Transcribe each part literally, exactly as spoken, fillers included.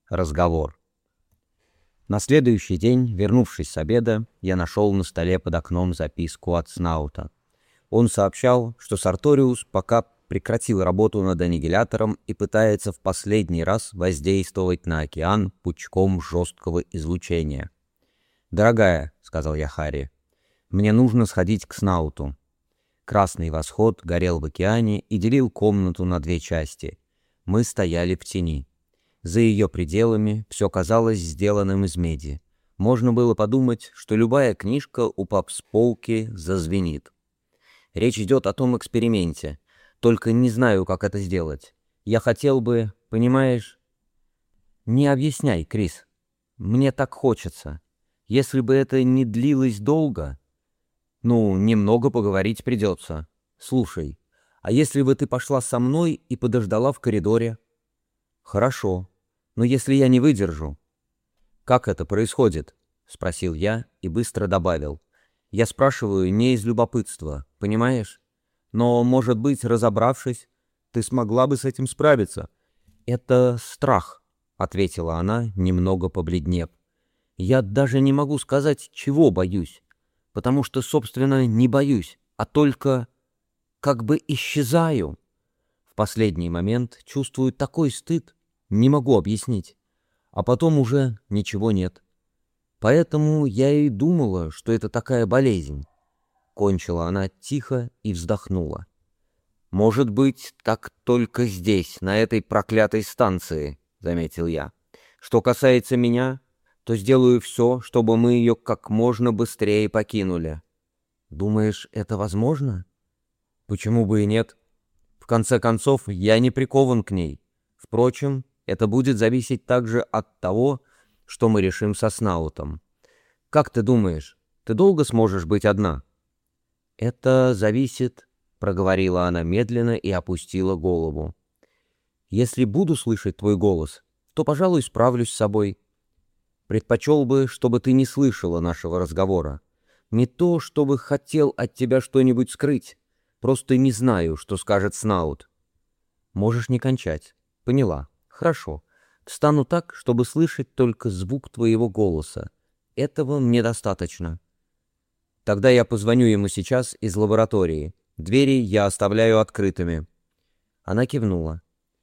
Разговор. На следующий день, вернувшись с обеда, я нашел на столе под окном записку от Снаута. Он сообщал, что Сарториус пока прекратил работу над аннигилятором и пытается в последний раз воздействовать на океан пучком жесткого излучения. «Дорогая», — сказал я Харри, — «мне нужно сходить к Снауту». Красный восход горел в океане и делил комнату на две части. Мы стояли в тени. За ее пределами все казалось сделанным из меди. Можно было подумать, что любая книжка, упав с полки, зазвенит. Речь идет о том эксперименте. Только не знаю, как это сделать. Я хотел бы, понимаешь... Не объясняй, Крис. Мне так хочется. Если бы это не длилось долго... Ну, немного поговорить придется. Слушай, а если бы ты пошла со мной и подождала в коридоре? Хорошо. Но если я не выдержу... «Как это происходит?» — спросил я и быстро добавил. «Я спрашиваю не из любопытства, понимаешь? Но, может быть, разобравшись, ты смогла бы с этим справиться». «Это страх», — ответила она, немного побледнев. «Я даже не могу сказать, чего боюсь, потому что, собственно, не боюсь, а только как бы исчезаю. В последний момент чувствую такой стыд, не могу объяснить, а потом уже ничего нет. Поэтому я и думала, что это такая болезнь». Кончила она тихо и вздохнула. «Может быть, так только здесь, на этой проклятой станции», — заметил я. «Что касается меня, то сделаю все, чтобы мы ее как можно быстрее покинули». «Думаешь, это возможно?» «Почему бы и нет? В конце концов, я не прикован к ней. Впрочем, это будет зависеть также от того, что мы решим со Снаутом. Как ты думаешь, ты долго сможешь быть одна?» «Это зависит», — проговорила она медленно и опустила голову. «Если буду слышать твой голос, то, пожалуй, справлюсь с собой. Предпочел бы, чтобы ты не слышала нашего разговора. Не то, чтобы хотел от тебя что-нибудь скрыть, просто не знаю, что скажет Снаут». «Можешь не кончать. Поняла. Хорошо. Встану так, чтобы слышать только звук твоего голоса. Этого мне достаточно». «Тогда я позвоню ему сейчас из лаборатории. Двери я оставляю открытыми». Она кивнула.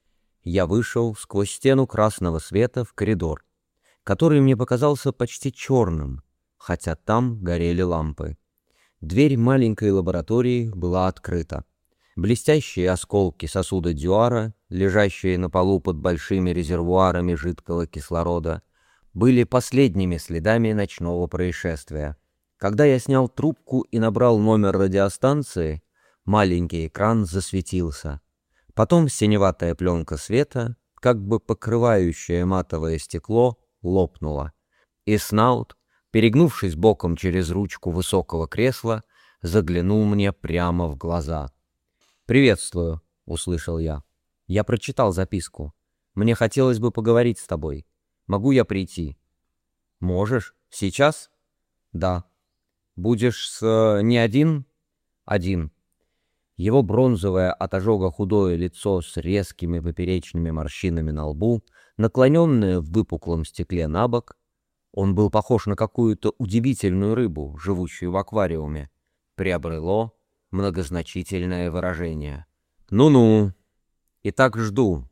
Я вышел сквозь стену красного света в коридор, который мне показался почти черным, хотя там горели лампы. Дверь маленькой лаборатории была открыта. Блестящие осколки сосуда Дюара, лежащие на полу под большими резервуарами жидкого кислорода, были последними следами ночного происшествия. Когда я снял трубку и набрал номер радиостанции, маленький экран засветился. Потом синеватая пленка света, как бы покрывающая матовое стекло, лопнула. И Снаут, перегнувшись боком через ручку высокого кресла, заглянул мне прямо в глаза. «Приветствую», — услышал я. «Я прочитал записку. Мне хотелось бы поговорить с тобой. Могу я прийти?» «Можешь. Сейчас?» «Да». «Будешь с... э, не один?» «Один». Его бронзовое от ожога худое лицо с резкими поперечными морщинами на лбу, наклоненное в выпуклом стекле на бок, он был похож на какую-то удивительную рыбу, живущую в аквариуме, приобрело многозначительное выражение. «Ну-ну, и так жду».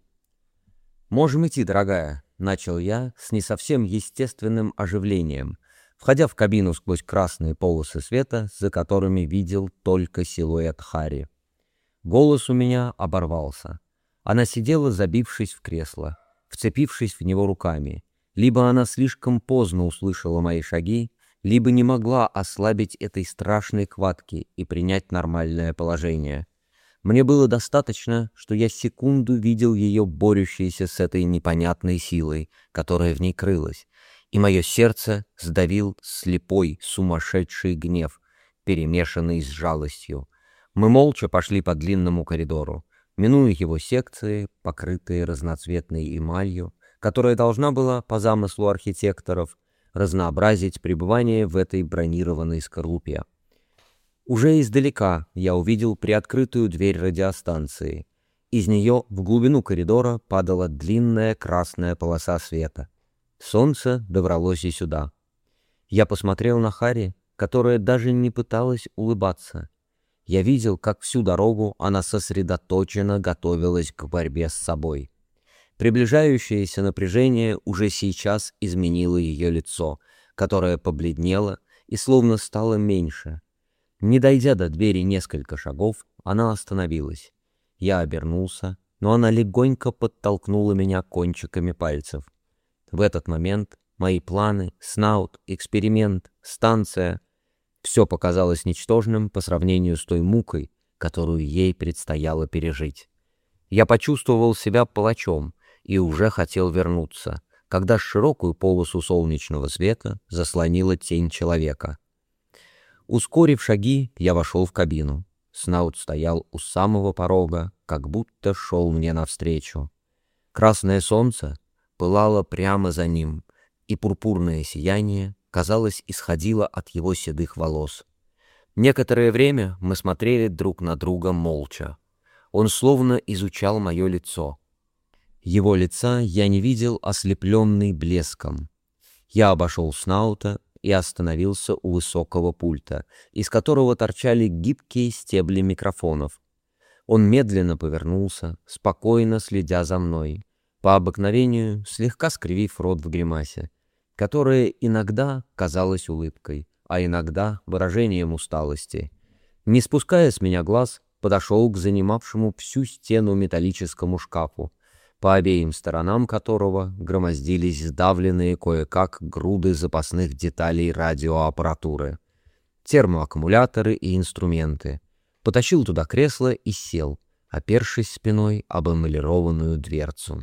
«Можем идти, дорогая», — начал я с не совсем естественным оживлением, входя в кабину сквозь красные полосы света, за которыми видел только силуэт Харри. Голос у меня оборвался. Она сидела, забившись в кресло, вцепившись в него руками. Либо она слишком поздно услышала мои шаги, либо не могла ослабить этой страшной хватки и принять нормальное положение. Мне было достаточно, что я секунду видел ее борющейся с этой непонятной силой, которая в ней крылась, и мое сердце сдавил слепой, сумасшедший гнев, перемешанный с жалостью. Мы молча пошли по длинному коридору, минуя его секции, покрытые разноцветной эмалью, которая должна была, по замыслу архитекторов, разнообразить пребывание в этой бронированной скорлупе. Уже издалека я увидел приоткрытую дверь радиостанции. Из нее в глубину коридора падала длинная красная полоса света. Солнце добралось и сюда. Я посмотрел на Харри, которая даже не пыталась улыбаться. Я видел, как всю дорогу она сосредоточенно готовилась к борьбе с собой. Приближающееся напряжение уже сейчас изменило ее лицо, которое побледнело и словно стало меньше. Не дойдя до двери несколько шагов, она остановилась. Я обернулся, но она легонько подтолкнула меня кончиками пальцев. В этот момент мои планы, снаут, эксперимент, станция — все показалось ничтожным по сравнению с той мукой, которую ей предстояло пережить. Я почувствовал себя палачом и уже хотел вернуться, когда широкую полосу солнечного света заслонила тень человека. Ускорив шаги, я вошел в кабину. Снаут стоял у самого порога, как будто шел мне навстречу. Красное солнце пылало прямо за ним, и пурпурное сияние, казалось, исходило от его седых волос. Некоторое время мы смотрели друг на друга молча. Он словно изучал мое лицо. Его лица я не видел, ослепленный блеском. Я обошел Снаута и остановился у высокого пульта, из которого торчали гибкие стебли микрофонов. Он медленно повернулся, спокойно следя за мной, по обыкновению слегка скривив рот в гримасе, которая иногда казалась улыбкой, а иногда выражением усталости. Не спуская с меня глаз, подошел к занимавшему всю стену металлическому шкафу, по обеим сторонам которого громоздились сдавленные кое-как груды запасных деталей радиоаппаратуры, термоаккумуляторы и инструменты. Потащил туда кресло и сел, опершись спиной об эмалированную дверцу.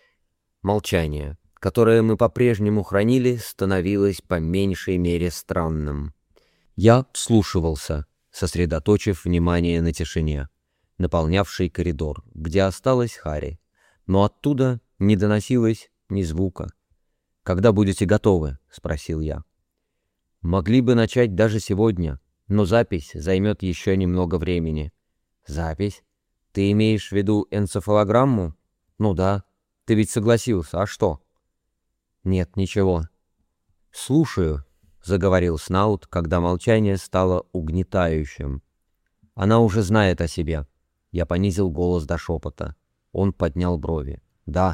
Молчание, которое мы по-прежнему хранили, становилось по меньшей мере странным. Я вслушивался, сосредоточив внимание на тишине, наполнявшей коридор, где осталась Харри, но оттуда не доносилось ни звука. «Когда будете готовы?» — спросил я. «Могли бы начать даже сегодня, но запись займет еще немного времени». «Запись? Ты имеешь в виду энцефалограмму?» «Ну да. Ты ведь согласился. А что?» «Нет, ничего». «Слушаю», — заговорил Снаут, когда молчание стало угнетающим. «Она уже знает о себе». Я понизил голос до шепота. Он поднял брови. «Да».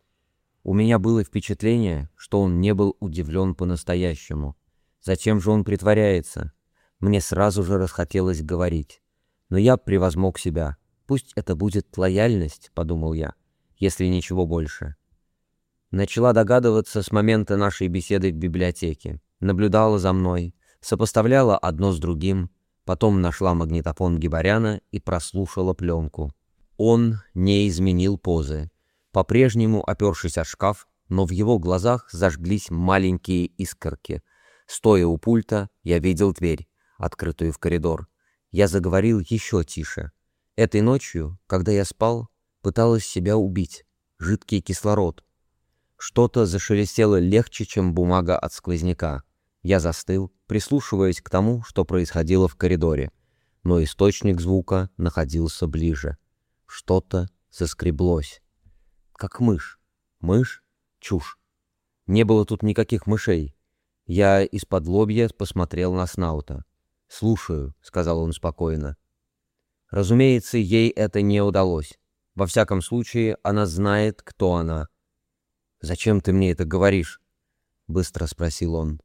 У меня было впечатление, что он не был удивлен по-настоящему. Зачем же он притворяется? Мне сразу же расхотелось говорить. Но я превозмог себя. «Пусть это будет лояльность», — подумал я, — «если ничего больше». Начала догадываться с момента нашей беседы в библиотеке. Наблюдала за мной, сопоставляла одно с другим, потом нашла магнитофон Гибаряна и прослушала пленку. Он не изменил позы, по-прежнему опершись о шкаф, но в его глазах зажглись маленькие искорки. Стоя у пульта, я видел дверь, открытую в коридор. Я заговорил еще тише. Этой ночью, когда я спал, пыталась себя убить. Жидкий кислород. Что-то зашелестело легче, чем бумага от сквозняка. Я застыл, прислушиваясь к тому, что происходило в коридоре. Но источник звука находился ближе. Что-то заскреблось. Как мышь. Мышь? Чушь. Не было тут никаких мышей. Я из-под лобья посмотрел на Снаута. «Слушаю», — сказал он спокойно. Разумеется, ей это не удалось. Во всяком случае, она знает, кто она. «Зачем ты мне это говоришь?» — быстро спросил он.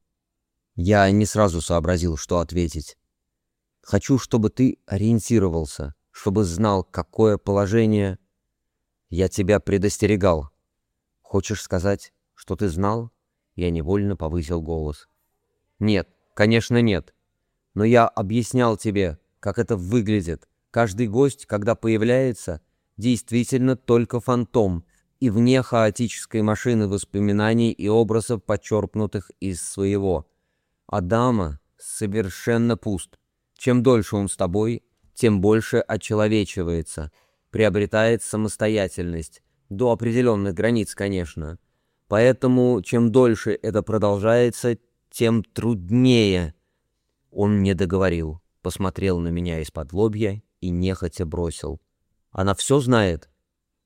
Я не сразу сообразил, что ответить. «Хочу, чтобы ты ориентировался, чтобы знал, какое положение...» «Я тебя предостерегал. Хочешь сказать, что ты знал?» Я невольно повысил голос. «Нет, конечно, нет. Но я объяснял тебе, как это выглядит. Каждый гость, когда появляется, действительно только фантом и вне хаотической машины воспоминаний и образов, почерпнутых из своего. Адама совершенно пуст. Чем дольше он с тобой, тем больше очеловечивается, приобретает самостоятельность, до определенных границ, конечно. Поэтому, чем дольше это продолжается, тем труднее». Он не договорил, посмотрел на меня из-под лобья и нехотя бросил. «Она все знает?»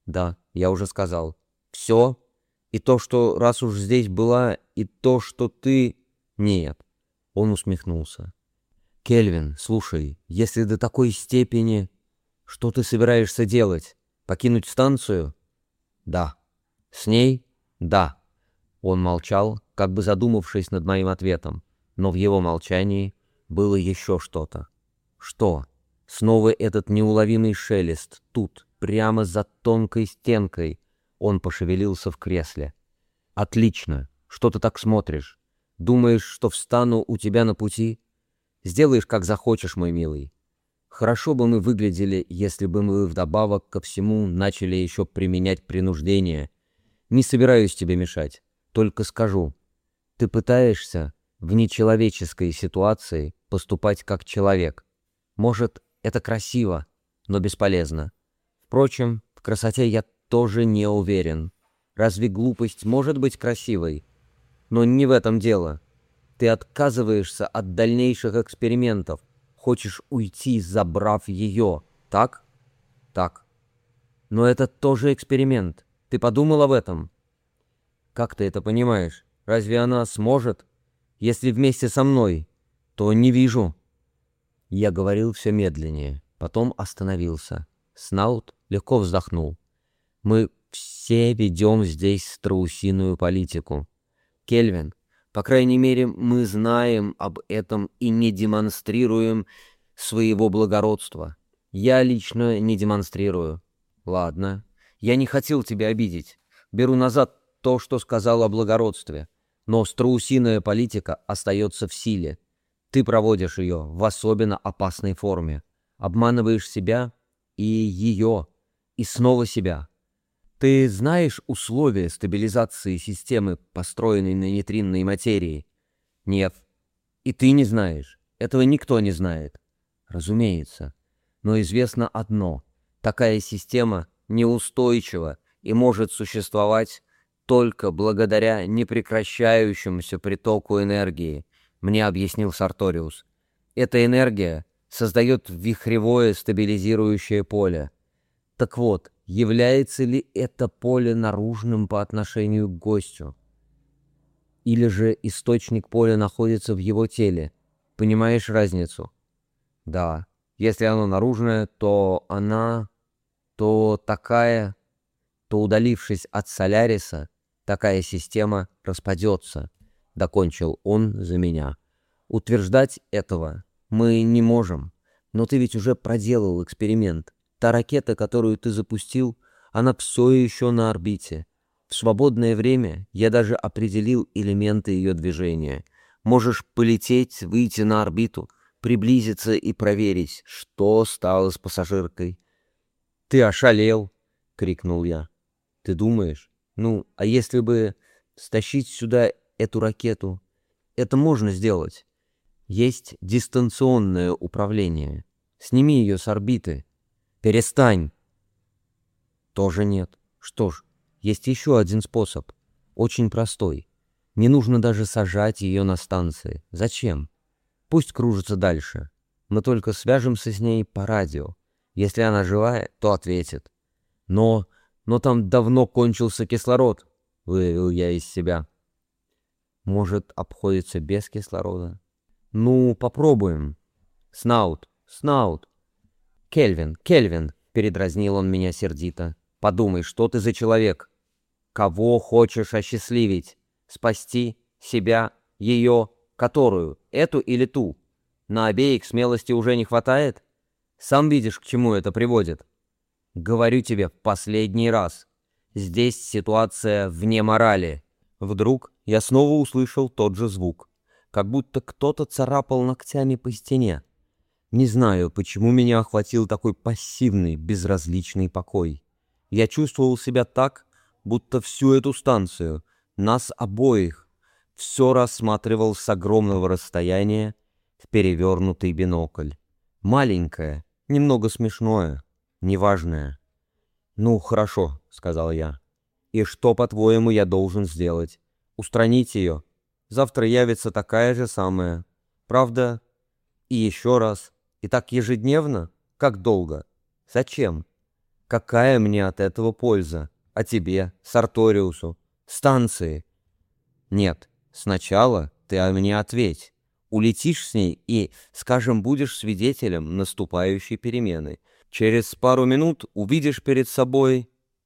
Да, я уже сказал. Все? И то, что раз уж здесь была, и то, что ты... Нет. Он усмехнулся. Кельвин, слушай, если до такой степени... Что ты собираешься делать? Покинуть станцию? Да. С ней? Да. Он молчал, как бы задумавшись над моим ответом, но в его молчании было еще что-то. Что? Снова этот неуловимый шелест, тут, прямо за тонкой стенкой. Он пошевелился в кресле. Отлично. Что ты так смотришь? Думаешь, что встану у тебя на пути? Сделаешь, как захочешь, мой милый. Хорошо бы мы выглядели, если бы мы вдобавок ко всему начали еще применять принуждение. Не собираюсь тебе мешать, только скажу. Ты пытаешься в нечеловеческой ситуации поступать как человек. Может, это красиво, но бесполезно. Впрочем, в красоте я тоже не уверен. Разве глупость может быть красивой? Но не в этом дело. Ты отказываешься от дальнейших экспериментов. Хочешь уйти, забрав ее, так? Так. Но это тоже эксперимент. Ты подумал об этом? Как ты это понимаешь? Разве она сможет? Если вместе со мной, то не вижу. Я говорил все медленнее, потом остановился. Снаут легко вздохнул. Мы все ведем здесь страусиную политику. Кельвин, по крайней мере, мы знаем об этом и не демонстрируем своего благородства. Я лично не демонстрирую. Ладно, я не хотел тебя обидеть. Беру назад то, что сказал о благородстве. Но страусиная политика остается в силе. Ты проводишь ее в особенно опасной форме. Обманываешь себя и ее, и снова себя. Ты знаешь условия стабилизации системы, построенной на нейтринной материи? Нет. И ты не знаешь. Этого никто не знает. Разумеется. Но известно одно. Такая система неустойчива и может существовать только благодаря непрекращающемуся притоку энергии, мне объяснил Сарториус. Эта энергия создает вихревое стабилизирующее поле. Так вот, является ли это поле наружным по отношению к гостю? Или же источник поля находится в его теле? Понимаешь разницу? Да. Если оно наружное, то она... то такая... то, удалившись от Соляриса, такая система распадется, — докончил он за меня. Утверждать этого мы не можем, но ты ведь уже проделал эксперимент. Та ракета, которую ты запустил, она все еще на орбите. В свободное время я даже определил элементы ее движения. Можешь полететь, выйти на орбиту, приблизиться и проверить, что стало с пассажиркой. «Ты ошалел!» — крикнул я. «Ты думаешь? Ну, а если бы стащить сюда эту ракету? Это можно сделать. Есть дистанционное управление. Сними ее с орбиты». «Перестань!» Тоже нет. Что ж, есть еще один способ. Очень простой. Не нужно даже сажать ее на станции. Зачем? Пусть кружится дальше. Мы только свяжемся с ней по радио. Если она живая, то ответит. Но... но там давно кончился кислород, вывел я из себя. Может, обходится без кислорода? Ну, попробуем. Снаут, Снаут. «Кельвин, Кельвин!» — передразнил он меня сердито. «Подумай, что ты за человек? Кого хочешь осчастливить? Спасти? Себя? Ее? Которую? Эту или ту? На обеих смелости уже не хватает? Сам видишь, к чему это приводит. Говорю тебе в последний раз. Здесь ситуация вне морали». Вдруг я снова услышал тот же звук, как будто кто-то царапал ногтями по стене. Не знаю, почему меня охватил такой пассивный, безразличный покой. Я чувствовал себя так, будто всю эту станцию, нас обоих, все рассматривал с огромного расстояния в перевернутый бинокль. Маленькое, немного смешное, неважное. «Ну, хорошо», — сказал я. «И что, по-твоему, я должен сделать? Устранить ее? Завтра явится такая же самая. Правда? И еще раз. И так ежедневно? Как долго? Зачем? Какая мне от этого польза? А тебе, Сарториусу, станции? Нет, сначала ты мне ответь. Улетишь с ней и, скажем, будешь свидетелем наступающей перемены. Через пару минут увидишь перед собой...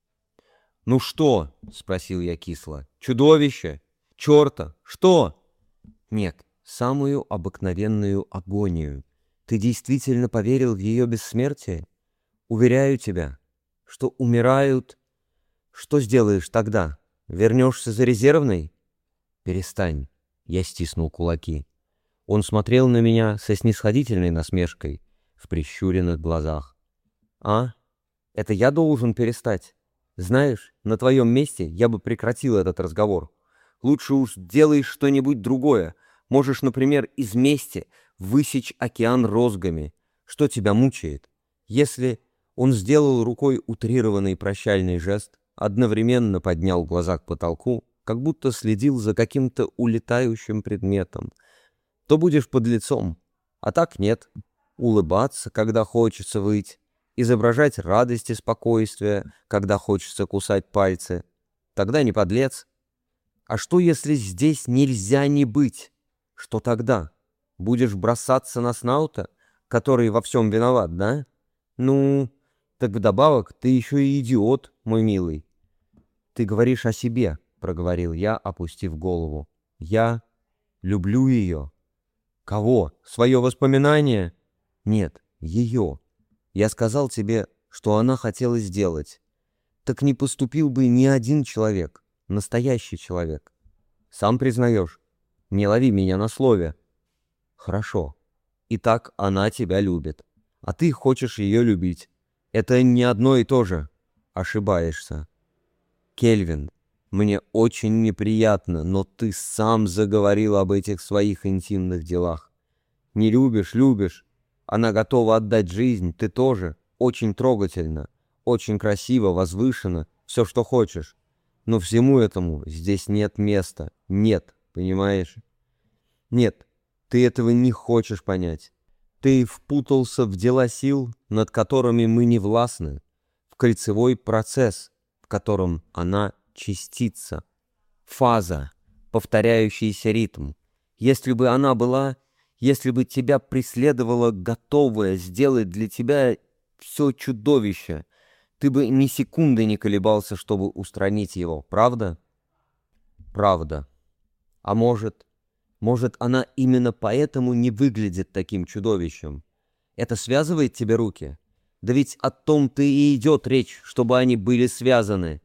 «Ну что?» — спросил я кисло. «Чудовище? Черта? Что?» «Нет, самую обыкновенную агонию. Ты действительно поверил в ее бессмертие? Уверяю тебя, что умирают... Что сделаешь тогда? Вернешься за резервной?» «Перестань», — я стиснул кулаки. Он смотрел на меня со снисходительной насмешкой в прищуренных глазах. «А? Это я должен перестать? Знаешь, на твоем месте я бы прекратил этот разговор. Лучше уж делай что-нибудь другое. Можешь, например, из мести высечь океан розгами. Что тебя мучает? Если...» Он сделал рукой утрированный прощальный жест, одновременно поднял глаза к потолку, как будто следил за каким-то улетающим предметом. «То будешь подлецом, а так нет. Улыбаться, когда хочется выть, изображать радость и спокойствие, когда хочется кусать пальцы. Тогда не подлец. А что, если здесь нельзя не быть? Что тогда? Будешь бросаться на Снаута, который во всем виноват, да? Ну, так вдобавок ты еще и идиот, мой милый». «Ты говоришь о себе», — проговорил я, опустив голову. «Я люблю ее». «Кого? Свое воспоминание?» «Нет, ее. Я сказал тебе, что она хотела сделать. Так не поступил бы ни один человек, настоящий человек. Сам признаешь. Не лови меня на слове». «Хорошо. Итак, она тебя любит, а ты хочешь ее любить. Это не одно и то же. Ошибаешься. Кельвин, мне очень неприятно, но ты сам заговорил об этих своих интимных делах. Не любишь, любишь. Она готова отдать жизнь, ты тоже. Очень трогательно, очень красиво, возвышенно, все, что хочешь. Но всему этому здесь нет места. Нет, понимаешь? Нет, ты этого не хочешь понять. Ты впутался в дела сил, над которыми мы не властны, в кольцевой процесс, в котором она частица, фаза, повторяющийся ритм. Если бы она была, если бы тебя преследовало готовое сделать для тебя все чудовище, ты бы ни секунды не колебался, чтобы устранить его, правда? Правда. А может, может, она именно поэтому не выглядит таким чудовищем? Это связывает тебе руки? Да ведь о том-то и идет речь, чтобы они были связаны.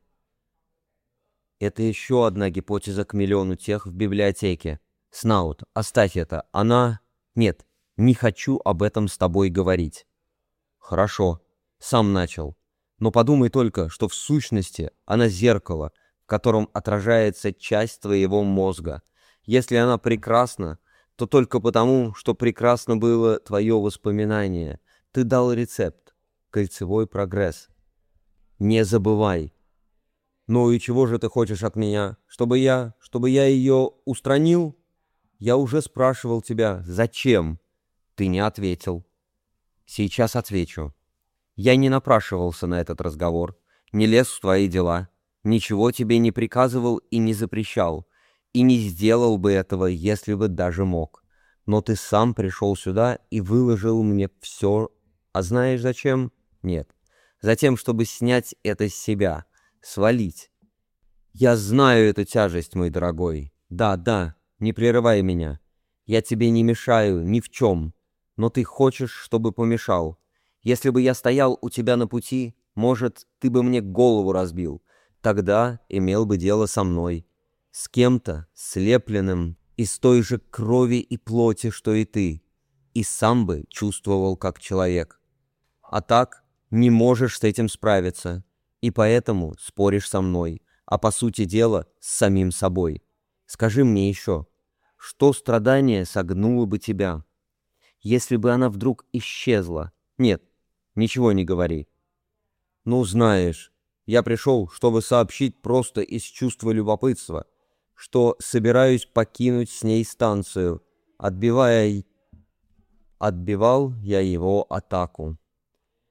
Это еще одна гипотеза к миллиону тех в библиотеке. Снаут, оставь это. Она... Нет, не хочу об этом с тобой говорить. Хорошо, сам начал. Но подумай только, что в сущности она зеркало, в котором отражается часть твоего мозга. Если она прекрасна, то только потому, что прекрасно было твое воспоминание. Ты дал рецепт. Кольцевой прогресс. Не забывай. Ну и чего же ты хочешь от меня? Чтобы я, чтобы я ее устранил? Я уже спрашивал тебя, зачем? Ты не ответил. Сейчас отвечу. Я не напрашивался на этот разговор, не лез в твои дела, ничего тебе не приказывал и не запрещал, и не сделал бы этого, если бы даже мог. Но ты сам пришел сюда и выложил мне все. А знаешь зачем? Нет. Затем, чтобы снять это с себя, свалить. Я знаю эту тяжесть, мой дорогой. Да, да, не прерывай меня. Я тебе не мешаю ни в чем, но ты хочешь, чтобы помешал. Если бы я стоял у тебя на пути, может, ты бы мне голову разбил. Тогда имел бы дело со мной, с кем-то, слепленным из той же крови и плоти, что и ты, и сам бы чувствовал как человек. А так не можешь с этим справиться, и поэтому споришь со мной, а по сути дела с самим собой. Скажи мне еще, что страдание согнуло бы тебя, если бы она вдруг исчезла? Нет, ничего не говори. Ну, знаешь, я пришел, чтобы сообщить просто из чувства любопытства, что собираюсь покинуть с ней станцию, отбивая... Отбивал я его атаку.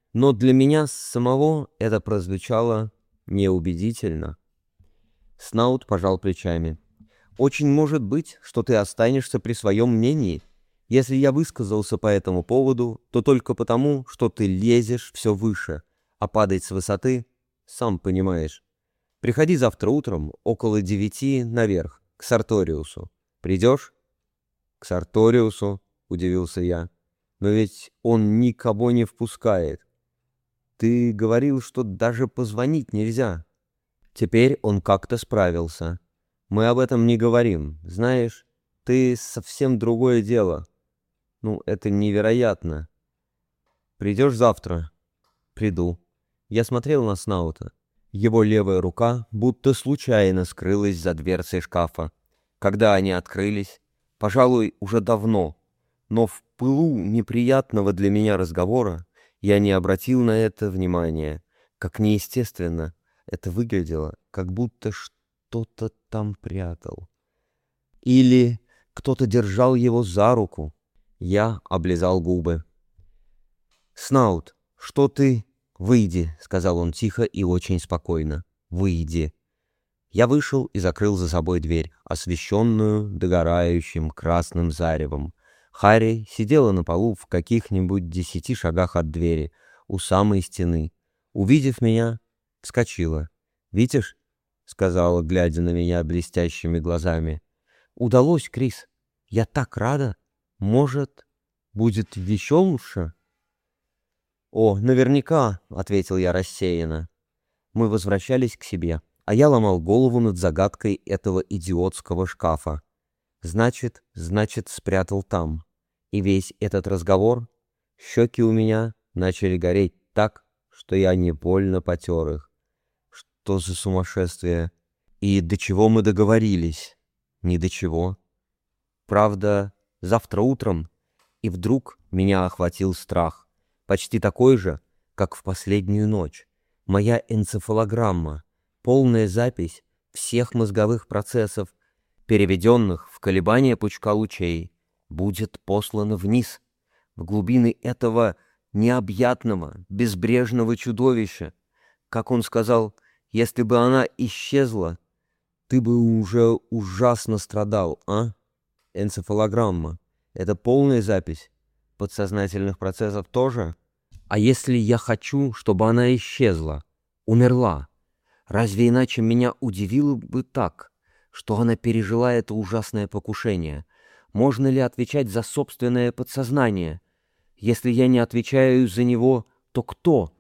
Но для меня самого это прозвучало неубедительно. Снаут пожал плечами. «Очень может быть, что ты останешься при своем мнении. Если я высказался по этому поводу, то только потому, что ты лезешь все выше, а падать с высоты, сам понимаешь. Приходи завтра утром около девяти наверх, к Сарториусу. Придешь?» «К Сарториусу?» — удивился я. «Но ведь он никого не впускает. Ты говорил, что даже позвонить нельзя». Теперь он как-то справился. «Мы об этом не говорим. Знаешь, ты совсем другое дело. Ну, это невероятно. Придешь завтра?» «Приду». Я смотрел на Снаута. Его левая рука будто случайно скрылась за дверцей шкафа. Когда они открылись, пожалуй, уже давно, но в пылу неприятного для меня разговора я не обратил на это внимания, как неестественно это выглядело, как будто что-то там прятал. Или кто-то держал его за руку. Я облизал губы. «Снаут, что ты...» «Выйди», — сказал он тихо и очень спокойно. «Выйди». Я вышел и закрыл за собой дверь, освещенную догорающим красным заревом. Харри сидела на полу в каких-нибудь десяти шагах от двери, у самой стены. Увидев меня, вскочила. «Видишь?» — сказала, глядя на меня блестящими глазами. «Удалось, Крис. Я так рада. Может, будет еще лучше?» «О, наверняка», — ответил я рассеянно. Мы возвращались к себе, а я ломал голову над загадкой этого идиотского шкафа. Значит, значит, спрятал там. И весь этот разговор, щеки у меня начали гореть так, что я невольно потер их. Что за сумасшествие? И до чего мы договорились? Ни до чего. Правда, завтра утром, и вдруг меня охватил страх. Почти такой же, как в последнюю ночь. Моя энцефалограмма, полная запись всех мозговых процессов, переведенных в колебания пучка лучей, будет послана вниз, в глубины этого необъятного, безбрежного чудовища. Как он сказал, если бы она исчезла, ты бы уже ужасно страдал, а? Энцефалограмма — это полная запись. Подсознательных процессов тоже? А если я хочу, чтобы она исчезла, умерла? Разве иначе меня удивило бы так, что она пережила это ужасное покушение? Можно ли отвечать за собственное подсознание? Если я не отвечаю за него, то кто?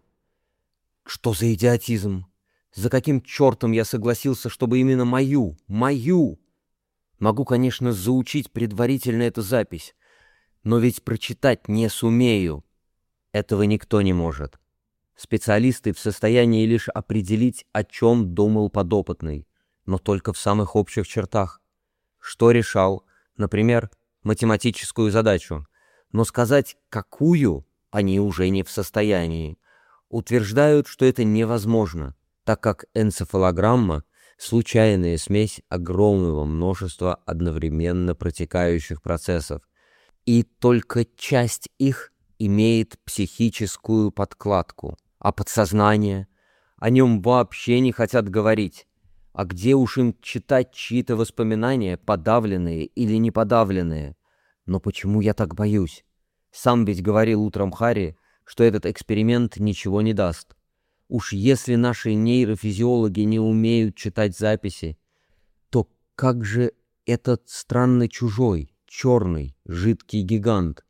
Что за идиотизм? За каким чертом я согласился, чтобы именно мою, мою? Могу, конечно, заучить предварительно эту запись, но ведь прочитать не сумею. Этого никто не может. Специалисты в состоянии лишь определить, о чем думал подопытный, но только в самых общих чертах. Что решал, например, математическую задачу, но сказать, какую, они уже не в состоянии. Утверждают, что это невозможно, так как энцефалограмма — случайная смесь огромного множества одновременно протекающих процессов, и только часть их имеет психическую подкладку, а подсознание, о нем вообще не хотят говорить. А где уж им читать чьи-то воспоминания, подавленные или не подавленные? Но почему я так боюсь? Сам ведь говорил утром Харри, что этот эксперимент ничего не даст. Уж если наши нейрофизиологи не умеют читать записи, то как же этот странный чужой, черный, жидкий гигант?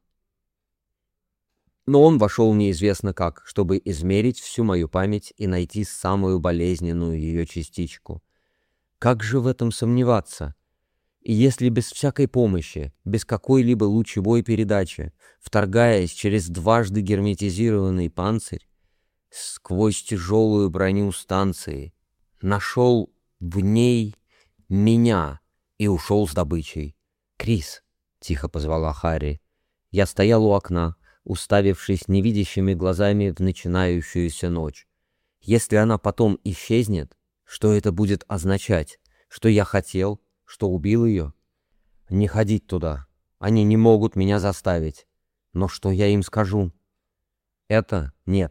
Но он вошел неизвестно как, чтобы измерить всю мою память и найти самую болезненную ее частичку. Как же в этом сомневаться? И если без всякой помощи, без какой-либо лучевой передачи, вторгаясь через дважды герметизированный панцирь, сквозь тяжелую броню станции, нашел в ней меня и ушел с добычей. «Крис!» — тихо позвала Харри. Я стоял у окна, уставившись невидящими глазами в начинающуюся ночь. Если она потом исчезнет, что это будет означать? Что я хотел, что убил ее? Не ходить туда. Они не могут меня заставить. Но что я им скажу? Это нет.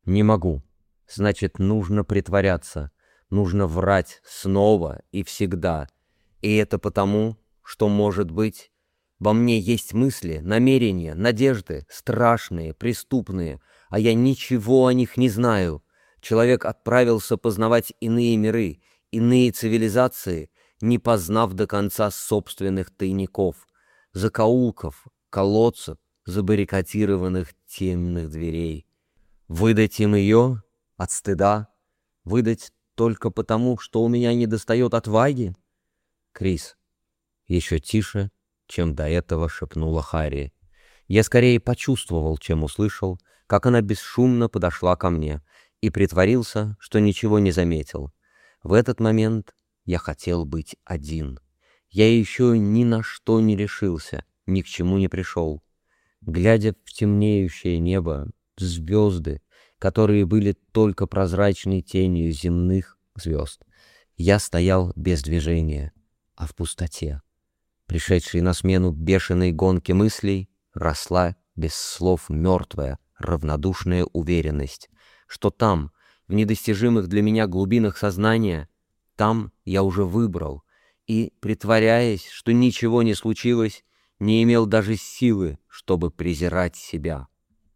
Не могу. Значит, нужно притворяться. Нужно врать снова и всегда. И это потому, что, может быть, во мне есть мысли, намерения, надежды, страшные, преступные, а я ничего о них не знаю. Человек отправился познавать иные миры, иные цивилизации, не познав до конца собственных тайников, закоулков, колодцев, забаррикадированных темных дверей. Выдать им ее от стыда? Выдать только потому, что у меня недостает отваги? Крис, еще тише, чем до этого шепнула Харри. Я скорее почувствовал, чем услышал, как она бесшумно подошла ко мне, и притворился, что ничего не заметил. В этот момент я хотел быть один. Я еще ни на что не решился, ни к чему не пришел. Глядя в темнеющее небо, звезды, которые были только прозрачной тенью земных звезд, я стоял без движения, а в пустоте. Пришедшей на смену бешеной гонке мыслей росла без слов мертвая, равнодушная уверенность, что там, в недостижимых для меня глубинах сознания, там я уже выбрал, и, притворяясь, что ничего не случилось, не имел даже силы, чтобы презирать себя.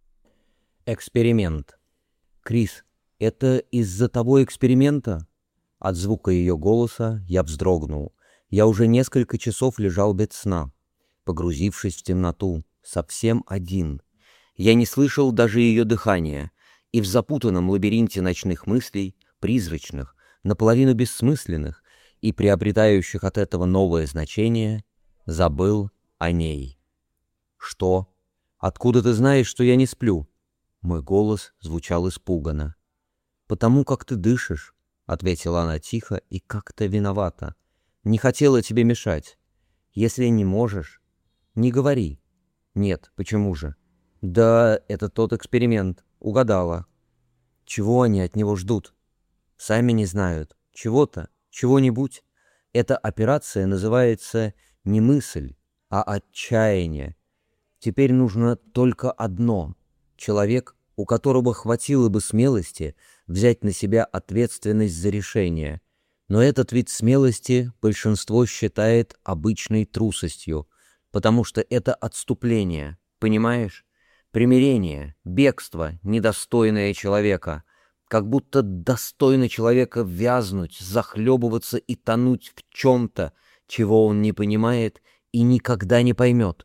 Эксперимент. Крис, это из-за того эксперимента? От звука ее голоса я вздрогнул. Я уже несколько часов лежал без сна, погрузившись в темноту, совсем один. Я не слышал даже ее дыхания, и в запутанном лабиринте ночных мыслей, призрачных, наполовину бессмысленных и приобретающих от этого новое значение, забыл о ней. «Что? Откуда ты знаешь, что я не сплю?» Мой голос звучал испуганно. «Потому как ты дышишь», — ответила она тихо и как-то виновата. «Не хотела тебе мешать. Если не можешь, не говори». «Нет, почему же?» «Да, это тот эксперимент. Угадала». «Чего они от него ждут?» «Сами не знают. Чего-то, чего-нибудь. Эта операция называется не мысль, а отчаяние. Теперь нужно только одно — человек, у которого хватило бы смелости взять на себя ответственность за решение. Но этот вид смелости большинство считает обычной трусостью, потому что это отступление, понимаешь? Примирение, бегство, недостойное человека. Как будто достойно человека вязнуть, захлебываться и тонуть в чем-то, чего он не понимает и никогда не поймет.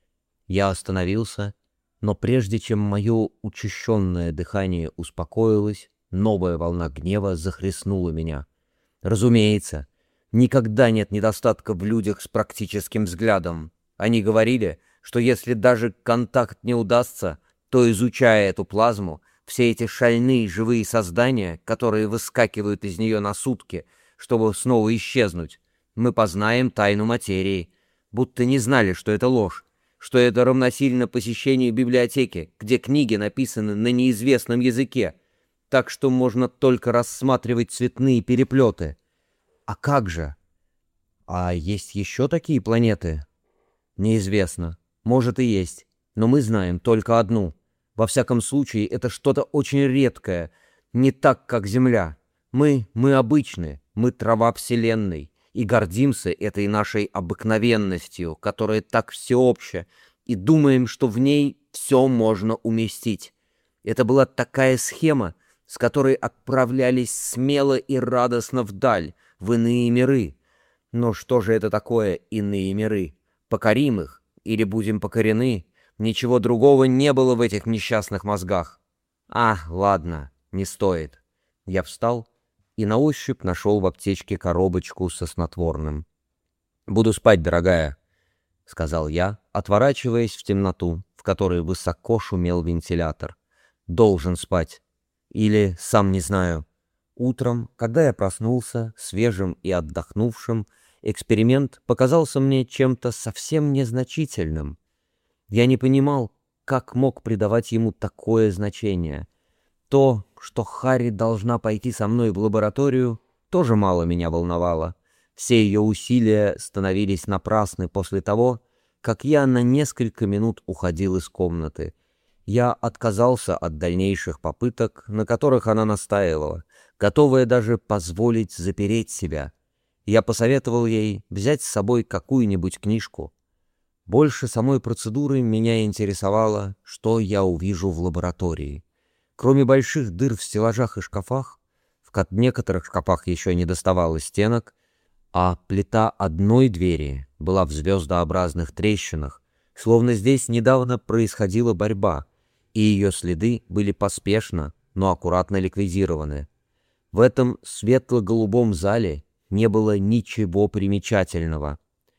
Я остановился, но прежде чем мое учащенное дыхание успокоилось, новая волна гнева захлестнула меня. Разумеется, никогда нет недостатка в людях с практическим взглядом. Они говорили, что если даже контакт не удастся, то, изучая эту плазму, все эти шальные живые создания, которые выскакивают из нее на сутки, чтобы снова исчезнуть, мы познаем тайну материи, будто не знали, что это ложь, что это равносильно посещению библиотеки, где книги написаны на неизвестном языке, так что можно только рассматривать цветные переплеты. А как же? А есть еще такие планеты? Неизвестно. Может и есть. Но мы знаем только одну. Во всяком случае, это что-то очень редкое. Не так, как Земля. Мы, мы обычны. Мы трава Вселенной. И гордимся этой нашей обыкновенностью, которая так всеобща, и думаем, что в ней все можно уместить. Это была такая схема, с которой отправлялись смело и радостно вдаль, в иные миры. Но что же это такое иные миры? Покорим их или будем покорены? Ничего другого не было в этих несчастных мозгах. А, ладно, не стоит. Я встал и на ощупь нашел в аптечке коробочку со снотворным. «Буду спать, дорогая», — сказал я, отворачиваясь в темноту, в которой высоко шумел вентилятор. «Должен спать. Или сам не знаю». Утром, когда я проснулся, свежим и отдохнувшим, эксперимент показался мне чем-то совсем незначительным. Я не понимал, как мог придавать ему такое значение. То, что Харри должна пойти со мной в лабораторию, тоже мало меня волновало. Все ее усилия становились напрасны после того, как я на несколько минут уходил из комнаты. Я отказался от дальнейших попыток, на которых она настаивала, готовая даже позволить запереть себя. Я посоветовал ей взять с собой какую-нибудь книжку. Больше самой процедуры меня интересовало, что я увижу в лаборатории. Кроме больших дыр в стеллажах и шкафах, в ко- некоторых шкафах еще не доставало стенок, а плита одной двери была в звездообразных трещинах, словно здесь недавно происходила борьба, и ее следы были поспешно, но аккуратно ликвидированы. В этом светло-голубом зале не было ничего примечательного.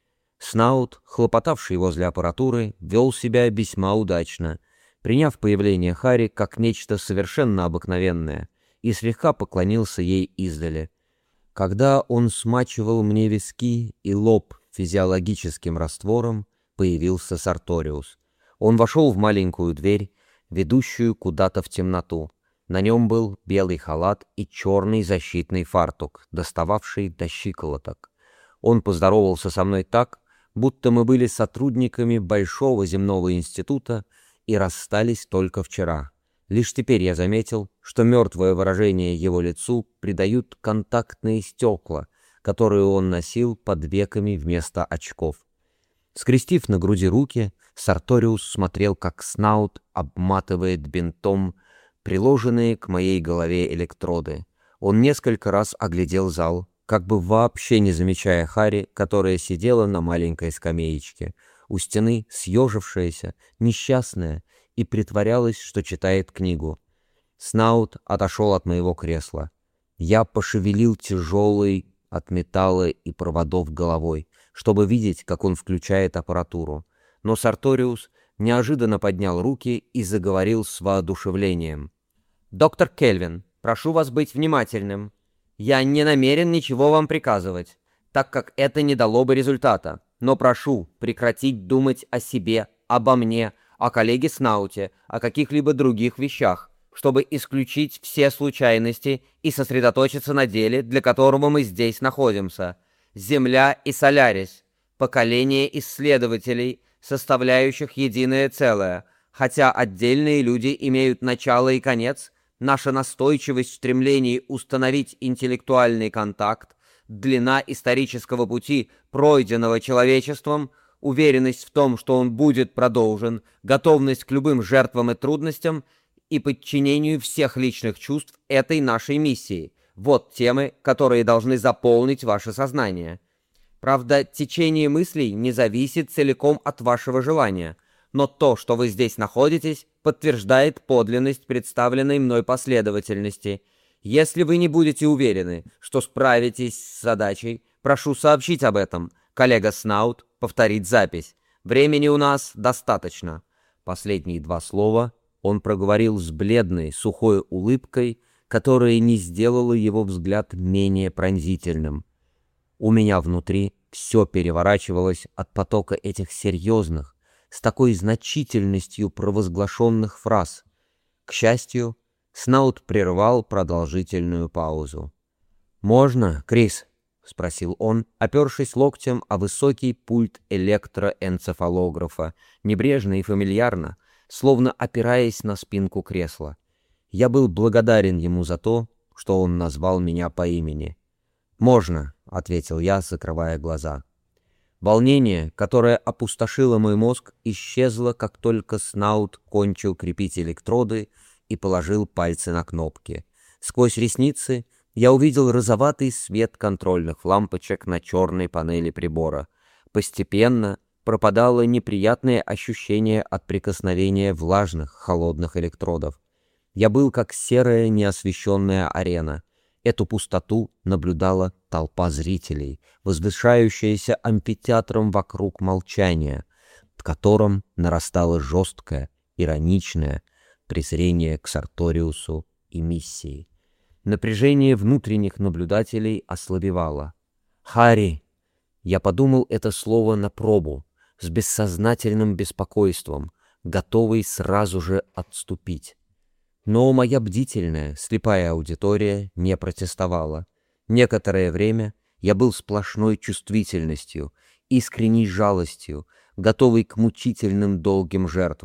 Снаут, хлопотавший возле аппаратуры, вел себя весьма удачно, приняв появление Харри как нечто совершенно обыкновенное, и слегка поклонился ей издали. Когда он смачивал мне виски и лоб физиологическим раствором, появился Сарториус. Он вошел в маленькую дверь, ведущую куда-то в темноту. На нем был белый халат и черный защитный фартук, достававший до щиколоток. Он поздоровался со мной так, будто мы были сотрудниками Большого земного института и расстались только вчера. Лишь теперь я заметил, что мертвое выражение его лицу придают контактные стекла, которые он носил под веками вместо очков. Скрестив на груди руки, Сарториус смотрел, как Снаут обматывает бинтом приложенные к моей голове электроды. Он несколько раз оглядел зал, как бы вообще не замечая Харри, которая сидела на маленькой скамеечке, у стены съежившаяся, несчастная, и притворялась, что читает книгу. Снаут отошел от моего кресла. Я пошевелил тяжелой от металла и проводов головой, чтобы видеть, как он включает аппаратуру. Но Сарториус неожиданно поднял руки и заговорил с воодушевлением. «Доктор Кельвин, прошу вас быть внимательным. Я не намерен ничего вам приказывать, так как это не дало бы результата. Но прошу прекратить думать о себе, обо мне, о коллеге Снауте, о каких-либо других вещах, чтобы исключить все случайности и сосредоточиться на деле, для которого мы здесь находимся. Земля и Солярис, поколение исследователей, составляющих единое целое. Хотя отдельные люди имеют начало и конец, наша настойчивость в стремлении установить интеллектуальный контакт, длина исторического пути, пройденного человечеством, уверенность в том, что он будет продолжен, готовность к любым жертвам и трудностям и подчинению всех личных чувств этой нашей миссии. Вот темы, которые должны заполнить ваше сознание. Правда, течение мыслей не зависит целиком от вашего желания, но то, что вы здесь находитесь, подтверждает подлинность представленной мной последовательности. Если вы не будете уверены, что справитесь с задачей, прошу сообщить об этом. Коллега Снаут повторит запись. Времени у нас достаточно». Последние два слова он проговорил с бледной, сухой улыбкой, которая не сделала его взгляд менее пронзительным. У меня внутри все переворачивалось от потока этих серьезных, с такой значительностью провозглашенных фраз. К счастью, Снаут прервал продолжительную паузу. «Можно, Крис?» — спросил он, опершись локтем о высокий пульт электроэнцефалографа, небрежно и фамильярно, словно опираясь на спинку кресла. Я был благодарен ему за то, что он назвал меня по имени. «Можно», — ответил я, закрывая глаза. Волнение, которое опустошило мой мозг, исчезло, как только Снаут кончил крепить электроды и положил пальцы на кнопки. Сквозь ресницы я увидел розоватый свет контрольных лампочек на черной панели прибора. Постепенно пропадало неприятное ощущение от прикосновения влажных, холодных электродов. Я был как серая неосвещенная арена. Эту пустоту наблюдала толпа зрителей, возвышающаяся амфитеатром вокруг молчания, в котором нарастало жесткое, ироничное презрение к Сарториусу и миссии. Напряжение внутренних наблюдателей ослабевало. «Харри!» Я подумал это слово на пробу, с бессознательным беспокойством, готовый сразу же отступить. Но моя бдительная, слепая аудитория не протестовала. Некоторое время я был сплошной чувствительностью, искренней жалостью, готовый к мучительным долгим жертвам.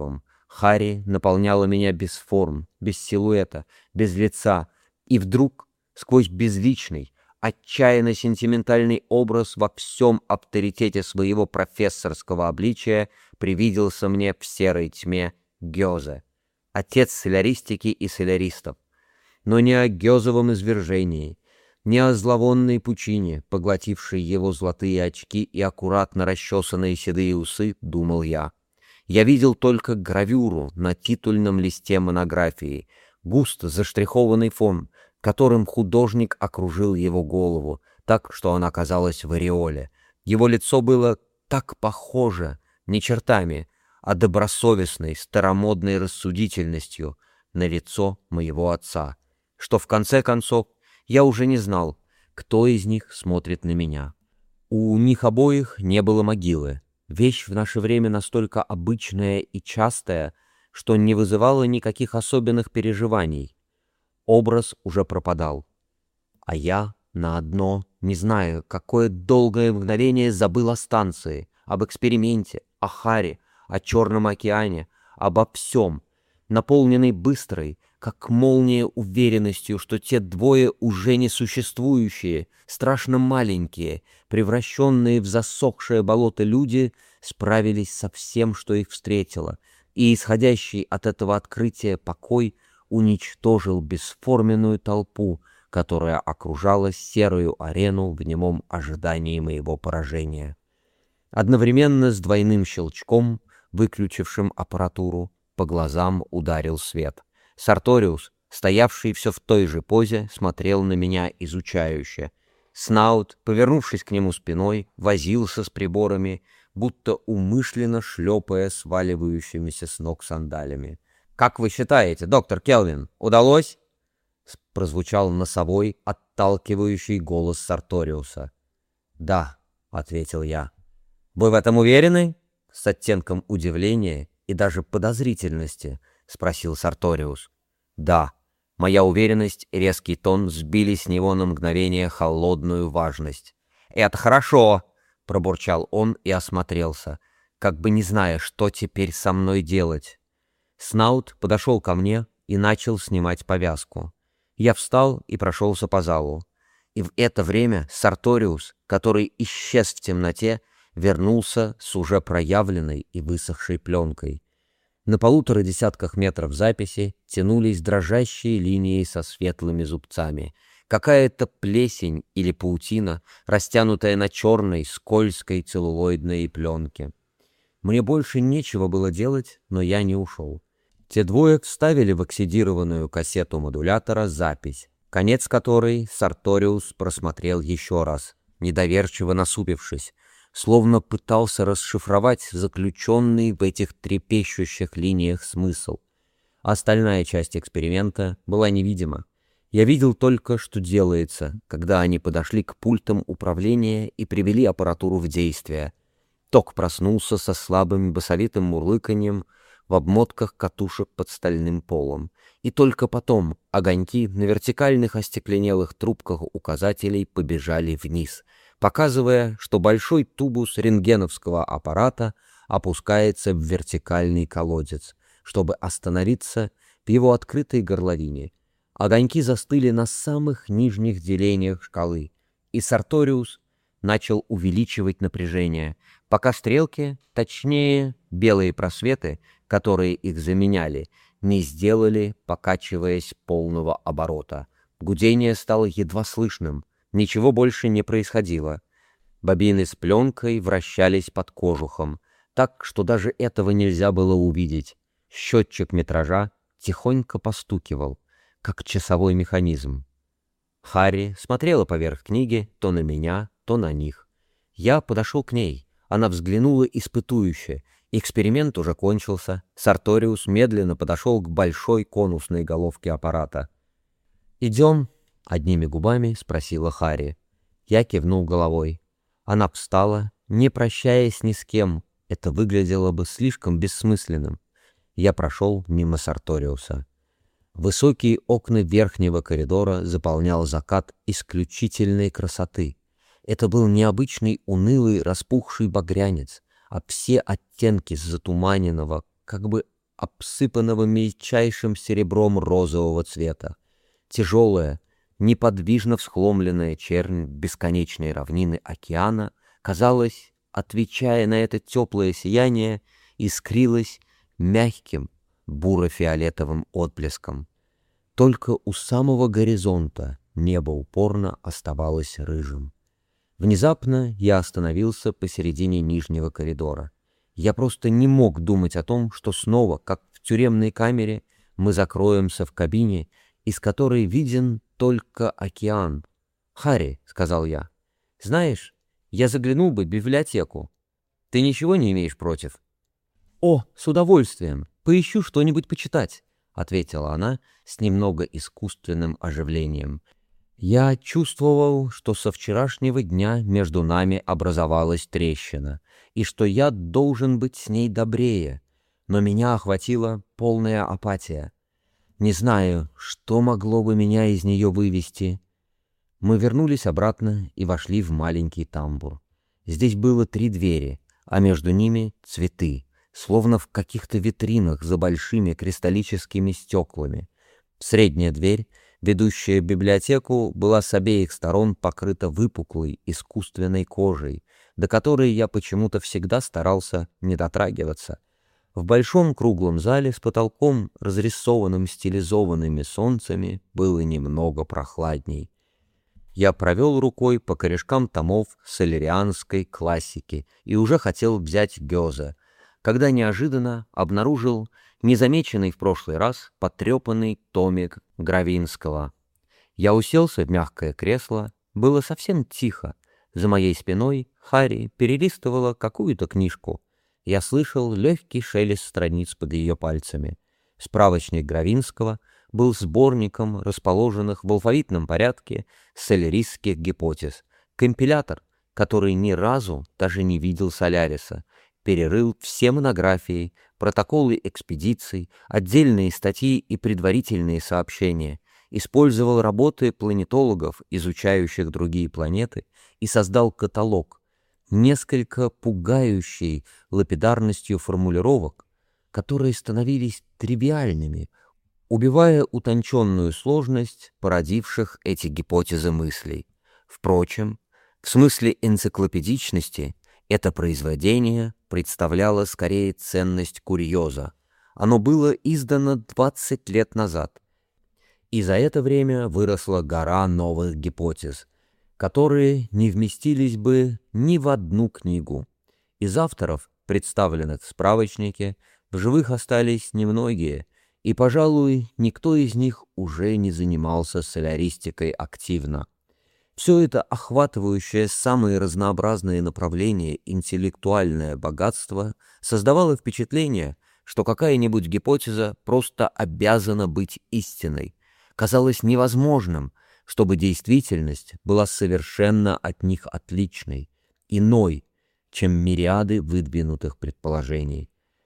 Хари наполняла меня без форм, без силуэта, без лица, и вдруг, сквозь безличный, отчаянно сентиментальный образ во всем авторитете своего профессорского обличия привиделся мне в серой тьме Гёзе, отец соляристики и соляристов. Но не о Гёзовом извержении, не о зловонной пучине, поглотившей его золотые очки и аккуратно расчесанные седые усы, думал я. Я видел только гравюру на титульном листе монографии, густо заштрихованный фон, которым художник окружил его голову, так, что она казалась в ореоле. Его лицо было так похоже, не чертами, а добросовестной, старомодной рассудительностью на лицо моего отца, что в конце концов я уже не знал, кто из них смотрит на меня. У них обоих не было могилы. Вещь в наше время настолько обычная и частая, что не вызывала никаких особенных переживаний. Образ уже пропадал. А я на одно, не знаю, какое долгое мгновение забыл о станции, об эксперименте, о Харе, о Черном океане, обо всем, наполненный быстрой, как молния, уверенностью, что те двое уже несуществующие, страшно маленькие, превращенные в засохшее болото люди, справились со всем, что их встретило, и исходящий от этого открытия покой уничтожил бесформенную толпу, которая окружала серую арену в немом ожидании моего поражения. Одновременно с двойным щелчком, выключившим аппаратуру, по глазам ударил свет. Сарториус, стоявший все в той же позе, смотрел на меня изучающе. Снаут, повернувшись к нему спиной, возился с приборами, будто умышленно шлепая сваливающимися с ног сандалями. «Как вы считаете, доктор Келвин, удалось?» — прозвучал носовой, отталкивающий голос Сарториуса. «Да», — ответил я. «Вы в этом уверены?» — с оттенком удивления и даже подозрительности спросил Сарториус. «Да». Моя уверенность и резкий тон сбили с него на мгновение холодную важность. «Это хорошо!» — пробурчал он и осмотрелся, как бы не зная, что теперь со мной делать. Снаут подошел ко мне и начал снимать повязку. Я встал и прошелся по залу. И в это время Сарториус, который исчез в темноте, вернулся с уже проявленной и высохшей пленкой. На полутора десятках метров записи тянулись дрожащие линии со светлыми зубцами. Какая-то плесень или паутина, растянутая на черной, скользкой целлулоидной пленке. Мне больше нечего было делать, но я не ушел. Те двое вставили в оксидированную кассету модулятора запись, конец которой Сарториус просмотрел еще раз, недоверчиво насупившись, словно пытался расшифровать заключенный в этих трепещущих линиях смысл. Остальная часть эксперимента была невидима. Я видел только, что делается, когда они подошли к пультам управления и привели аппаратуру в действие. Ток проснулся со слабым басовитым мурлыканьем в обмотках катушек под стальным полом. И только потом огоньки на вертикальных остекленелых трубках указателей побежали вниз, показывая, что большой тубус рентгеновского аппарата опускается в вертикальный колодец, чтобы остановиться в его открытой горловине. Огоньки застыли на самых нижних делениях шкалы, и Сарториус начал увеличивать напряжение, пока стрелки, точнее белые просветы, которые их заменяли, не сделали, покачиваясь полного оборота. Гудение стало едва слышным, ничего больше не происходило. Бобины с пленкой вращались под кожухом, так, что даже этого нельзя было увидеть. Счетчик метража тихонько постукивал, как часовой механизм. Харри смотрела поверх книги то на меня, то на них. Я подошел к ней. Она взглянула испытующе. Эксперимент уже кончился. Сарториус медленно подошел к большой конусной головке аппарата. «Идем?» — одними губами спросила Харри. Я кивнул головой. Она встала, не прощаясь ни с кем. Это выглядело бы слишком бессмысленным. Я прошел мимо Сарториуса. Высокие окна верхнего коридора заполнял закат исключительной красоты. Это был необычный унылый распухший багрянец, а все оттенки затуманенного, как бы обсыпанного мельчайшим серебром розового цвета. Тяжелая, неподвижно всхломленная чернь бесконечной равнины океана, казалось, отвечая на это теплое сияние, искрилась мягким буро-фиолетовым отблеском. Только у самого горизонта небо упорно оставалось рыжим. Внезапно я остановился посередине нижнего коридора. Я просто не мог думать о том, что снова, как в тюремной камере, мы закроемся в кабине, из которой виден только океан. «Харри», — сказал я, — «знаешь, я заглянул бы в библиотеку. Ты ничего не имеешь против?» «О, с удовольствием. Поищу что-нибудь почитать», — ответила она с немного искусственным оживлением. Я чувствовал, что со вчерашнего дня между нами образовалась трещина, и что я должен быть с ней добрее, но меня охватила полная апатия. Не знаю, что могло бы меня из нее вывести. Мы вернулись обратно и вошли в маленький тамбур. Здесь было три двери, а между ними цветы, словно в каких-то витринах за большими кристаллическими стеклами. Средняя дверь, ведущая в библиотеку, была с обеих сторон покрыта выпуклой искусственной кожей, до которой я почему-то всегда старался не дотрагиваться. В большом круглом зале с потолком, разрисованным стилизованными солнцами, было немного прохладней. Я провел рукой по корешкам томов солерианской классики и уже хотел взять Гёзе, когда неожиданно обнаружил незамеченный в прошлый раз потрепанный томик Гравинского. Я уселся в мягкое кресло, было совсем тихо. За моей спиной Харри перелистывала какую-то книжку. Я слышал легкий шелест страниц под ее пальцами. Справочник Гравинского был сборником расположенных в алфавитном порядке соляристских гипотез. Компилятор, который ни разу даже не видел Соляриса, перерыл все монографии, протоколы экспедиций, отдельные статьи и предварительные сообщения, использовал работы планетологов, изучающих другие планеты, и создал каталог, несколько пугающий лапидарностью формулировок, которые становились тривиальными, убивая утонченную сложность породивших эти гипотезы мыслей. Впрочем, в смысле энциклопедичности это произведение представляло скорее ценность курьеза. Оно было издано двадцать лет назад, и за это время выросла гора новых гипотез, которые не вместились бы ни в одну книгу. Из авторов, представленных в справочнике, в живых остались немногие, и, пожалуй, никто из них уже не занимался соляристикой активно. Все это охватывающее самые разнообразные направления интеллектуальное богатство создавало впечатление, что какая-нибудь гипотеза просто обязана быть истиной. Казалось невозможным, чтобы действительность была совершенно от них отличной, иной, чем мириады выдвинутых предположений.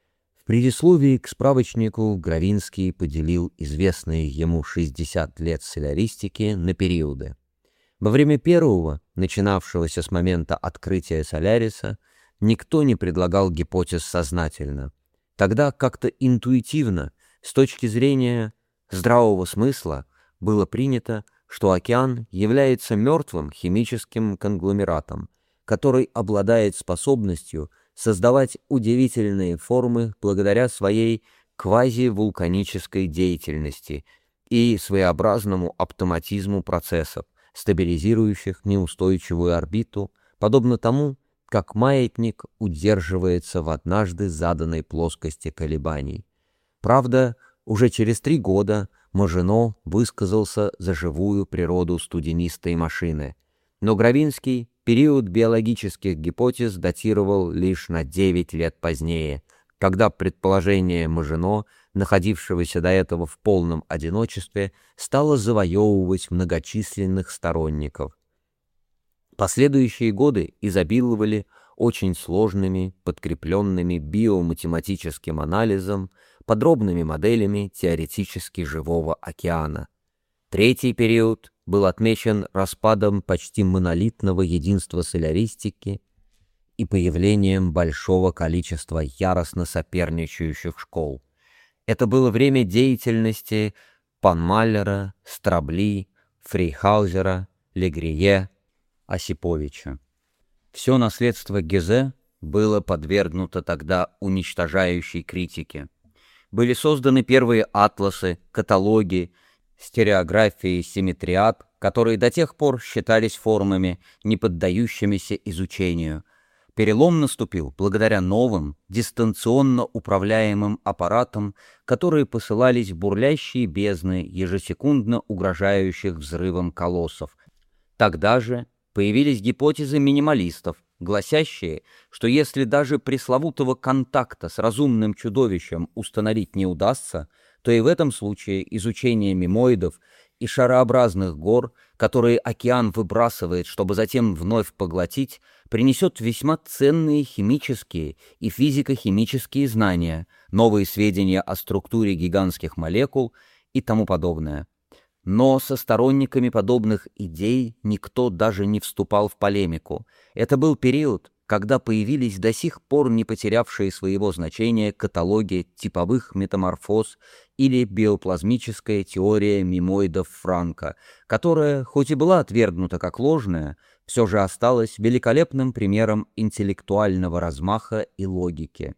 В предисловии к справочнику Гравинский поделил известные ему шестьдесят лет соляристики на периоды. Во время первого, начинавшегося с момента открытия Соляриса, никто не предлагал гипотез сознательно. Тогда как-то интуитивно, с точки зрения здравого смысла, было принято, что океан является мертвым химическим конгломератом, который обладает способностью создавать удивительные формы благодаря своей квазивулканической деятельности и своеобразному автоматизму процессов, стабилизирующих неустойчивую орбиту, подобно тому, как маятник удерживается в однажды заданной плоскости колебаний. Правда, уже через три года Мажино высказался за живую природу студенистой машины, но Гравинский период биологических гипотез датировал лишь на девять лет позднее, когда предположение Мажино, находившегося до этого в полном одиночестве, стало завоевывать многочисленных сторонников. Последующие годы изобиловали очень сложными, подкрепленными биоматематическим анализом, подробными моделями теоретически живого океана. Третий период был отмечен распадом почти монолитного единства соляристики и появлением большого количества яростно соперничающих школ. Это было время деятельности Панмаллера, Страбли, Фрейхаузера, Легрие, Осиповича. Все наследство Гезе было подвергнуто тогда уничтожающей критике. Были созданы первые атласы, каталоги, стереографии, симметриат, которые до тех пор считались формами, не поддающимися изучению. Перелом наступил благодаря новым, дистанционно управляемым аппаратам, которые посылались в бурлящие бездны ежесекундно угрожающих взрывом колоссов. Тогда же появились гипотезы минималистов, гласящие, что если даже пресловутого контакта с разумным чудовищем установить не удастся, то и в этом случае изучение мимоидов и шарообразных гор, которые океан выбрасывает, чтобы затем вновь поглотить, принесет весьма ценные химические и физико-химические знания, новые сведения о структуре гигантских молекул и тому подобное. Но со сторонниками подобных идей никто даже не вступал в полемику. Это был период, когда появились до сих пор не потерявшие своего значения каталоги типовых метаморфоз или биоплазмическая теория мимоидов Франка, которая, хоть и была отвергнута как ложная, все же осталась великолепным примером интеллектуального размаха и логики.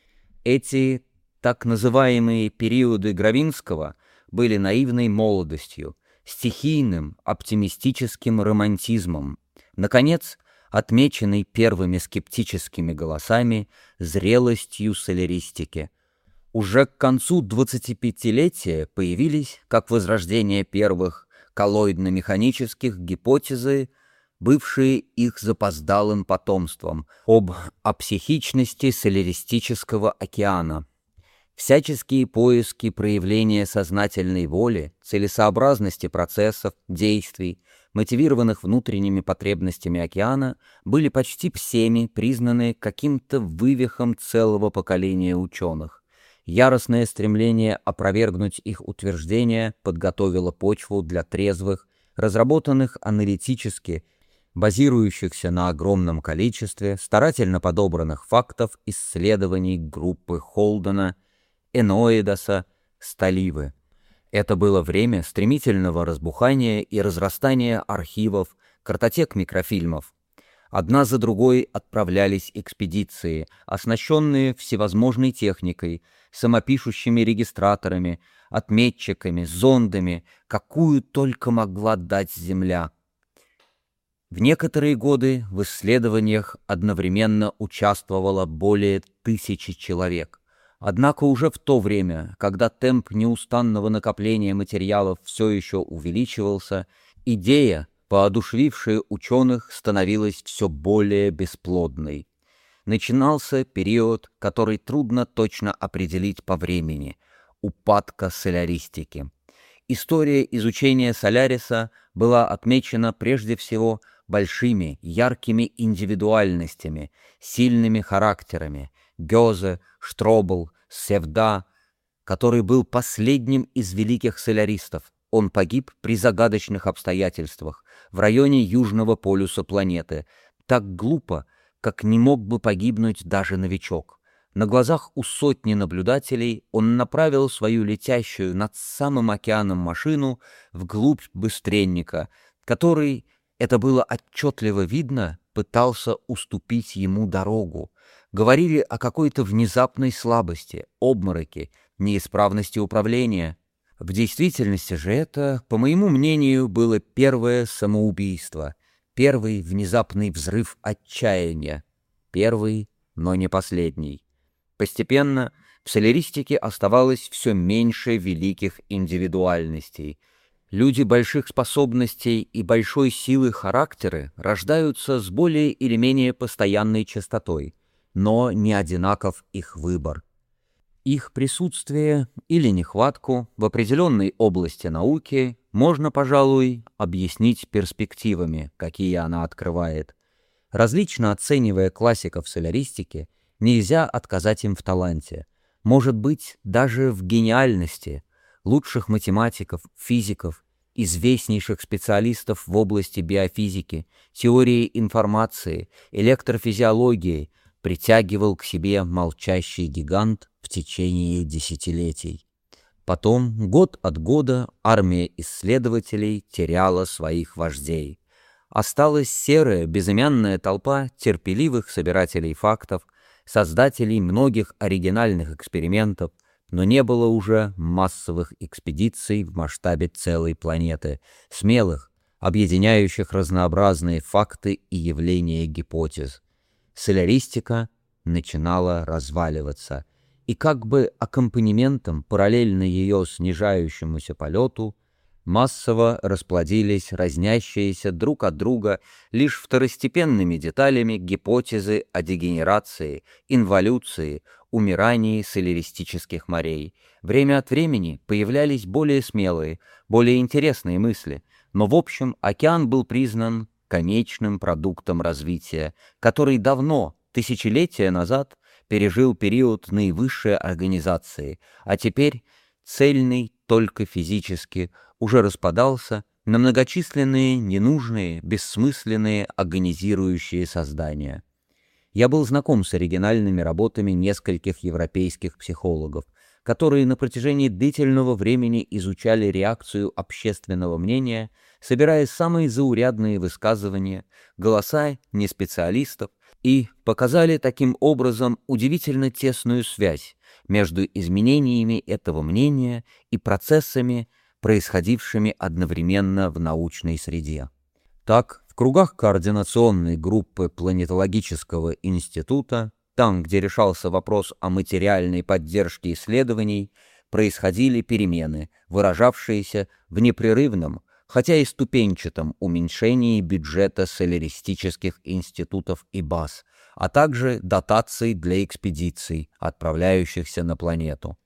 Эти так называемые периоды Гравинского были наивной молодостью, стихийным, оптимистическим романтизмом, наконец, отмеченный первыми скептическими голосами зрелостью соляристики. Уже к концу двадцатипятилетия появились, как возрождение первых коллоидно-механических гипотезы, бывшие их запоздалым потомством, об апсихичности соляристического океана. Всяческие поиски проявления сознательной воли, целесообразности процессов, действий, мотивированных внутренними потребностями океана, были почти всеми признаны каким-то вывихом целого поколения ученых. Яростное стремление опровергнуть их утверждения подготовило почву для трезвых, разработанных аналитически, базирующихся на огромном количестве старательно подобранных фактов исследований группы Холдена, Эноидаса, Столивы. Это было время стремительного разбухания и разрастания архивов, картотек микрофильмов. Одна за другой отправлялись экспедиции, оснащенные всевозможной техникой, самопишущими регистраторами, отметчиками, зондами, какую только могла дать Земля. В некоторые годы в исследованиях одновременно участвовало более тысячи человек. Однако уже в то время, когда темп неустанного накопления материалов все еще увеличивался, идея, поодушевившая ученых, становилась все более бесплодной. Начинался период, который трудно точно определить по времени – упадка соляристики. История изучения Соляриса была отмечена прежде всего большими, яркими индивидуальностями, сильными характерами – Гёзе, Штробл, Севда, который был последним из великих соляристов. Он погиб при загадочных обстоятельствах в районе южного полюса планеты, так глупо, как не мог бы погибнуть даже новичок. На глазах у сотни наблюдателей он направил свою летящую над самым океаном машину вглубь быстренника, который, это было отчетливо видно, пытался уступить ему дорогу. Говорили о какой-то внезапной слабости, обмороке, неисправности управления. В действительности же это, по моему мнению, было первое самоубийство, первый внезапный взрыв отчаяния, первый, но не последний. Постепенно в соляристике оставалось все меньше великих индивидуальностей. Люди больших способностей и большой силы характера рождаются с более или менее постоянной частотой, но не одинаков их выбор. Их присутствие или нехватку в определенной области науки можно, пожалуй, объяснить перспективами, какие она открывает. Различно оценивая классиков соляристики, нельзя отказать им в таланте, может быть, даже в гениальности, лучших математиков, физиков, известнейших специалистов в области биофизики, теории информации, электрофизиологии притягивал к себе молчащий гигант в течение десятилетий. Потом, год от года, армия исследователей теряла своих вождей. Осталась серая, безымянная толпа терпеливых собирателей фактов, создателей многих оригинальных экспериментов, но не было уже массовых экспедиций в масштабе целой планеты, смелых, объединяющих разнообразные факты и явления гипотез. Соляристика начинала разваливаться, и как бы аккомпанементом параллельно ее снижающемуся полету массово расплодились разнящиеся друг от друга лишь второстепенными деталями гипотезы о дегенерации, инволюции, умирании соляристических морей. Время от времени появлялись более смелые, более интересные мысли, но в общем океан был признан конечным продуктом развития, который давно, тысячелетия назад, пережил период наивысшей организации, а теперь, цельный только физически, уже распадался на многочисленные, ненужные, бессмысленные, агонизирующие создания. Я был знаком с оригинальными работами нескольких европейских психологов, которые на протяжении длительного времени изучали реакцию общественного мнения, собирая самые заурядные высказывания, голоса неспециалистов, и показали таким образом удивительно тесную связь между изменениями этого мнения и процессами, происходившими одновременно в научной среде. Так, в кругах координационной группы Планетологического института, там, где решался вопрос о материальной поддержке исследований, происходили перемены, выражавшиеся в непрерывном, хотя и ступенчатом уменьшении бюджета соляристических институтов и баз, а также дотаций для экспедиций, отправляющихся на планету.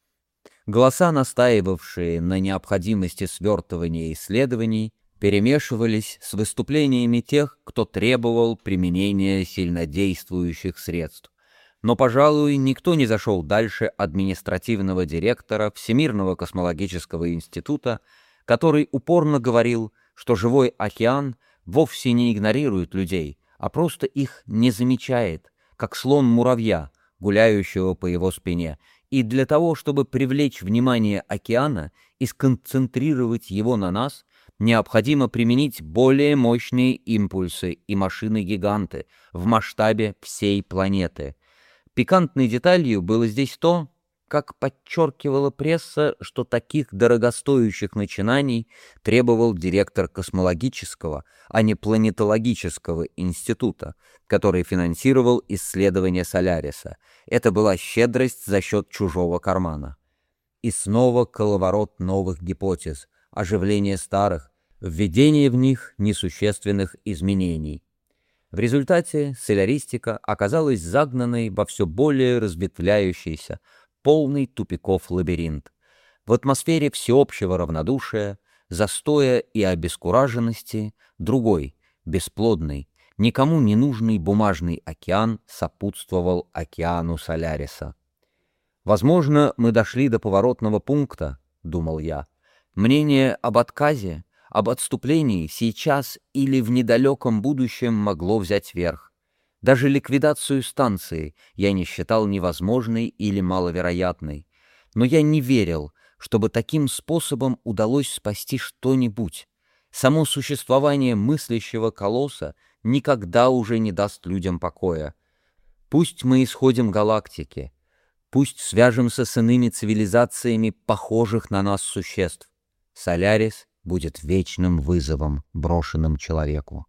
Голоса, настаивавшие на необходимости свертывания исследований, перемешивались с выступлениями тех, кто требовал применения сильнодействующих средств. Но, пожалуй, никто не зашел дальше административного директора Всемирного космологического института, который упорно говорил, что живой океан вовсе не игнорирует людей, а просто их не замечает, как слон муравья, гуляющего по его спине, и для того, чтобы привлечь внимание океана и сконцентрировать его на нас, необходимо применить более мощные импульсы и машины-гиганты в масштабе всей планеты. Пикантной деталью было здесь то, как подчеркивала пресса, что таких дорогостоящих начинаний требовал директор космологического, а не планетологического института, который финансировал исследования Соляриса. Это была щедрость за счет чужого кармана. И снова коловорот новых гипотез, оживление старых, введение в них несущественных изменений. В результате соляристика оказалась загнанной во все более разветвляющийся, полный тупиков лабиринт. В атмосфере всеобщего равнодушия, застоя и обескураженности другой, бесплодный, никому не нужный бумажный океан сопутствовал океану Соляриса. «Возможно, мы дошли до поворотного пункта», — думал я. «Мнение об отказе, об отступлении сейчас или в недалеком будущем могло взять верх. Даже ликвидацию станции я не считал невозможной или маловероятной, но я не верил, чтобы таким способом удалось спасти что-нибудь. Само существование мыслящего колосса никогда уже не даст людям покоя. Пусть мы исходим галактики, пусть свяжемся с иными цивилизациями похожих на нас существ. Солярис будет вечным вызовом, брошенным человеку».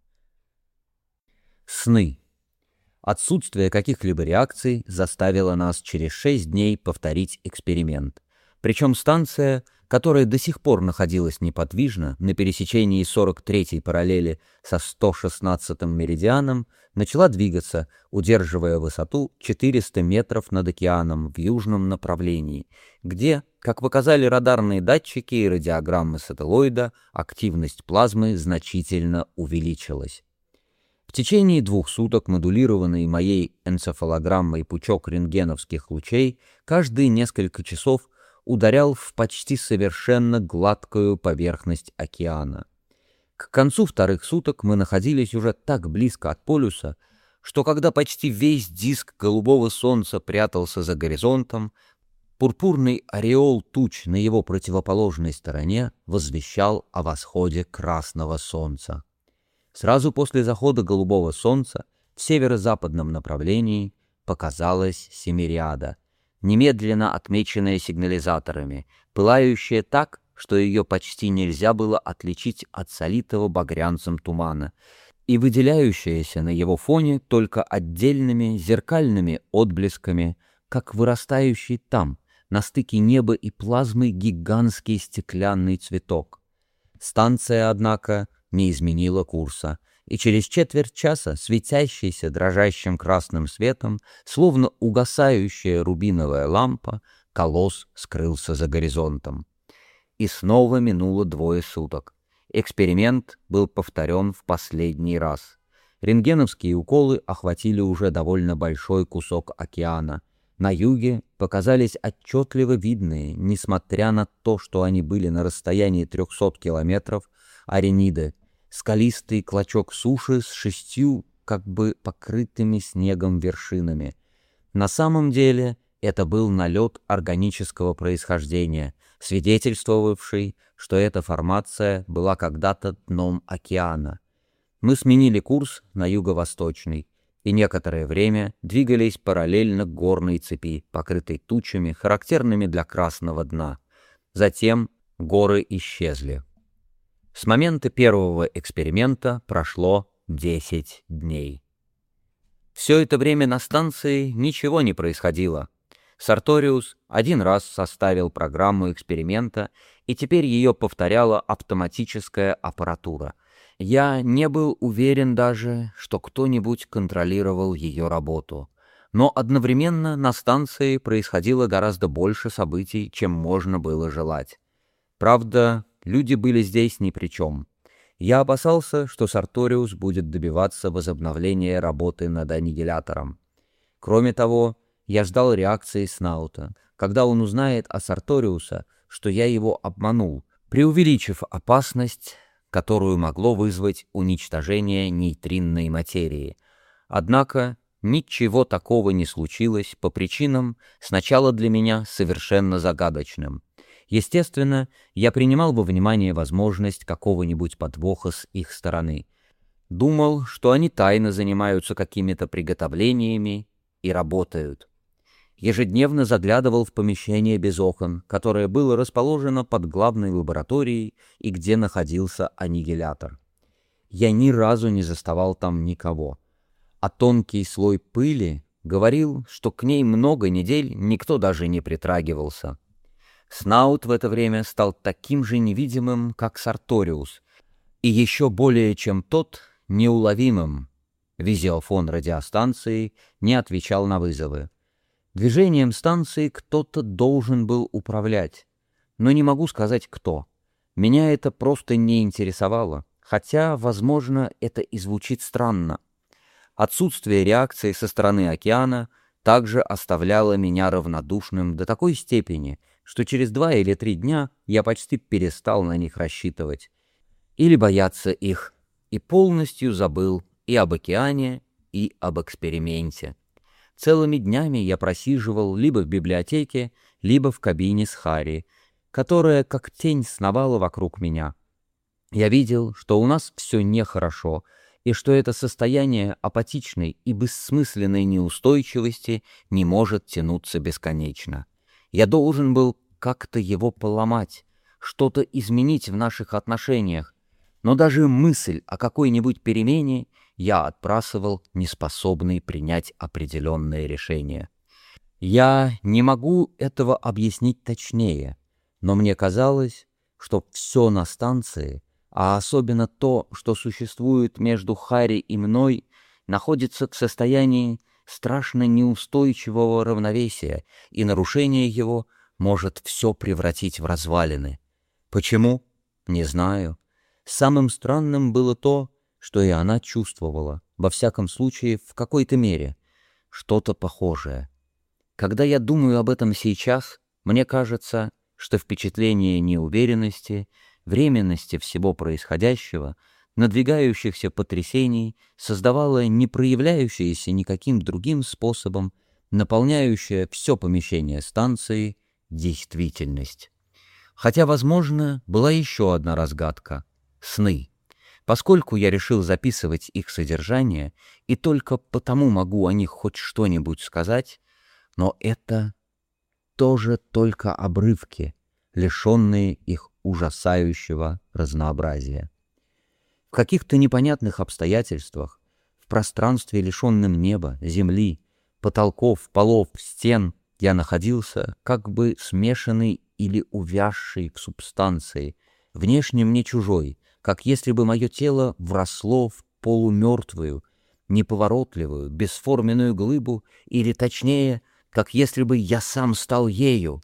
Сны. Отсутствие каких-либо реакций заставило нас через шесть дней повторить эксперимент. Причем станция, которая до сих пор находилась неподвижно на пересечении сорок третьей параллели со сто шестнадцатым меридианом, начала двигаться, удерживая высоту четыреста метров над океаном в южном направлении, где, как показали радарные датчики и радиограммы сателлоида, активность плазмы значительно увеличилась. В течение двух суток модулированный моей энцефалограммой пучок рентгеновских лучей каждые несколько часов ударял в почти совершенно гладкую поверхность океана. К концу вторых суток мы находились уже так близко от полюса, что когда почти весь диск голубого солнца прятался за горизонтом, Пурпурный ореол туч на его противоположной стороне возвещал о восходе красного солнца. Сразу после захода голубого солнца в северо-западном направлении показалась Семириада, немедленно отмеченная сигнализаторами, пылающая так, что ее почти нельзя было отличить от солитого багрянцем тумана, и выделяющаяся на его фоне только отдельными зеркальными отблесками, как вырастающий там, на стыке неба и плазмы, гигантский стеклянный цветок. Станция, однако, не изменила курса, и через четверть часа, светящийся дрожащим красным светом, словно угасающая рубиновая лампа, колосс скрылся за горизонтом. И снова минуло двое суток. Эксперимент был повторен в последний раз. Рентгеновские уколы охватили уже довольно большой кусок океана. На юге показались отчетливо видные, несмотря на то, что они были на расстоянии трехсот километров, Арениды, скалистый клочок суши с шестью, как бы покрытыми снегом вершинами. На самом деле это был налет органического происхождения, свидетельствовавший, что эта формация была когда-то дном океана. Мы сменили курс на юго-восточный и некоторое время двигались параллельно к горной цепи, покрытой тучами, характерными для красного дна. Затем горы исчезли. С момента первого эксперимента прошло десять дней. Все это время на станции ничего не происходило. Сарториус один раз составил программу эксперимента, и теперь ее повторяла автоматическая аппаратура. Я не был уверен даже, что кто-нибудь контролировал ее работу. Но одновременно на станции происходило гораздо больше событий, чем можно было желать. Правда, люди были здесь ни при чем. Я опасался, что Сарториус будет добиваться возобновления работы над аннигилятором. Кроме того, я ждал реакции Снаута, когда он узнает о Сарториусе, что я его обманул, преувеличив опасность, которую могло вызвать уничтожение нейтринной материи. Однако ничего такого не случилось по причинам, сначала для меня совершенно загадочным. Естественно, я принимал во внимание возможность какого-нибудь подвоха с их стороны. Думал, что они тайно занимаются какими-то приготовлениями и работают. Ежедневно заглядывал в помещение без окон, которое было расположено под главной лабораторией и где находился аннигилятор. Я ни разу не заставал там никого, а тонкий слой пыли говорил, что к ней много недель никто даже не притрагивался. Снаут в это время стал таким же невидимым, как Сарториус, и еще более чем тот неуловимым. Визиофон радиостанции не отвечал на вызовы. Движением станции кто-то должен был управлять, но не могу сказать кто. Меня это просто не интересовало, хотя, возможно, это и звучит странно. Отсутствие реакции со стороны океана также оставляло меня равнодушным до такой степени, что через два или три дня я почти перестал на них рассчитывать или бояться их, и полностью забыл и об океане, и об эксперименте. Целыми днями я просиживал либо в библиотеке, либо в кабине с Харри, которая как тень сновала вокруг меня. Я видел, что у нас все нехорошо, и что это состояние апатичной и бессмысленной неустойчивости не может тянуться бесконечно. Я должен был как-то его поломать, что-то изменить в наших отношениях, но даже мысль о какой-нибудь перемене я отбрасывал, неспособный принять определенное решение. Я не могу этого объяснить точнее, но мне казалось, что все на станции, а особенно то, что существует между Харри и мной, находится в состоянии страшно неустойчивого равновесия, и нарушение его может все превратить в развалины. Почему? Не знаю. Самым странным было то, что и она чувствовала, во всяком случае, в какой-то мере, что-то похожее. Когда я думаю об этом сейчас, мне кажется, что впечатление неуверенности, временности всего происходящего, надвигающихся потрясений создавало не проявляющееся никаким другим способом, наполняющее все помещение станции действительность. Хотя, возможно, была еще одна разгадка — сны. Поскольку я решил записывать их содержание, и только потому могу о них хоть что-нибудь сказать, но это тоже только обрывки, лишенные их ужасающего разнообразия. В каких-то непонятных обстоятельствах, в пространстве, лишенном неба, земли, потолков, полов, стен, я находился как бы смешанный или увязший в субстанции, внешне мне чужой, как если бы мое тело вросло в полумертвую, неповоротливую, бесформенную глыбу, или, точнее, как если бы я сам стал ею.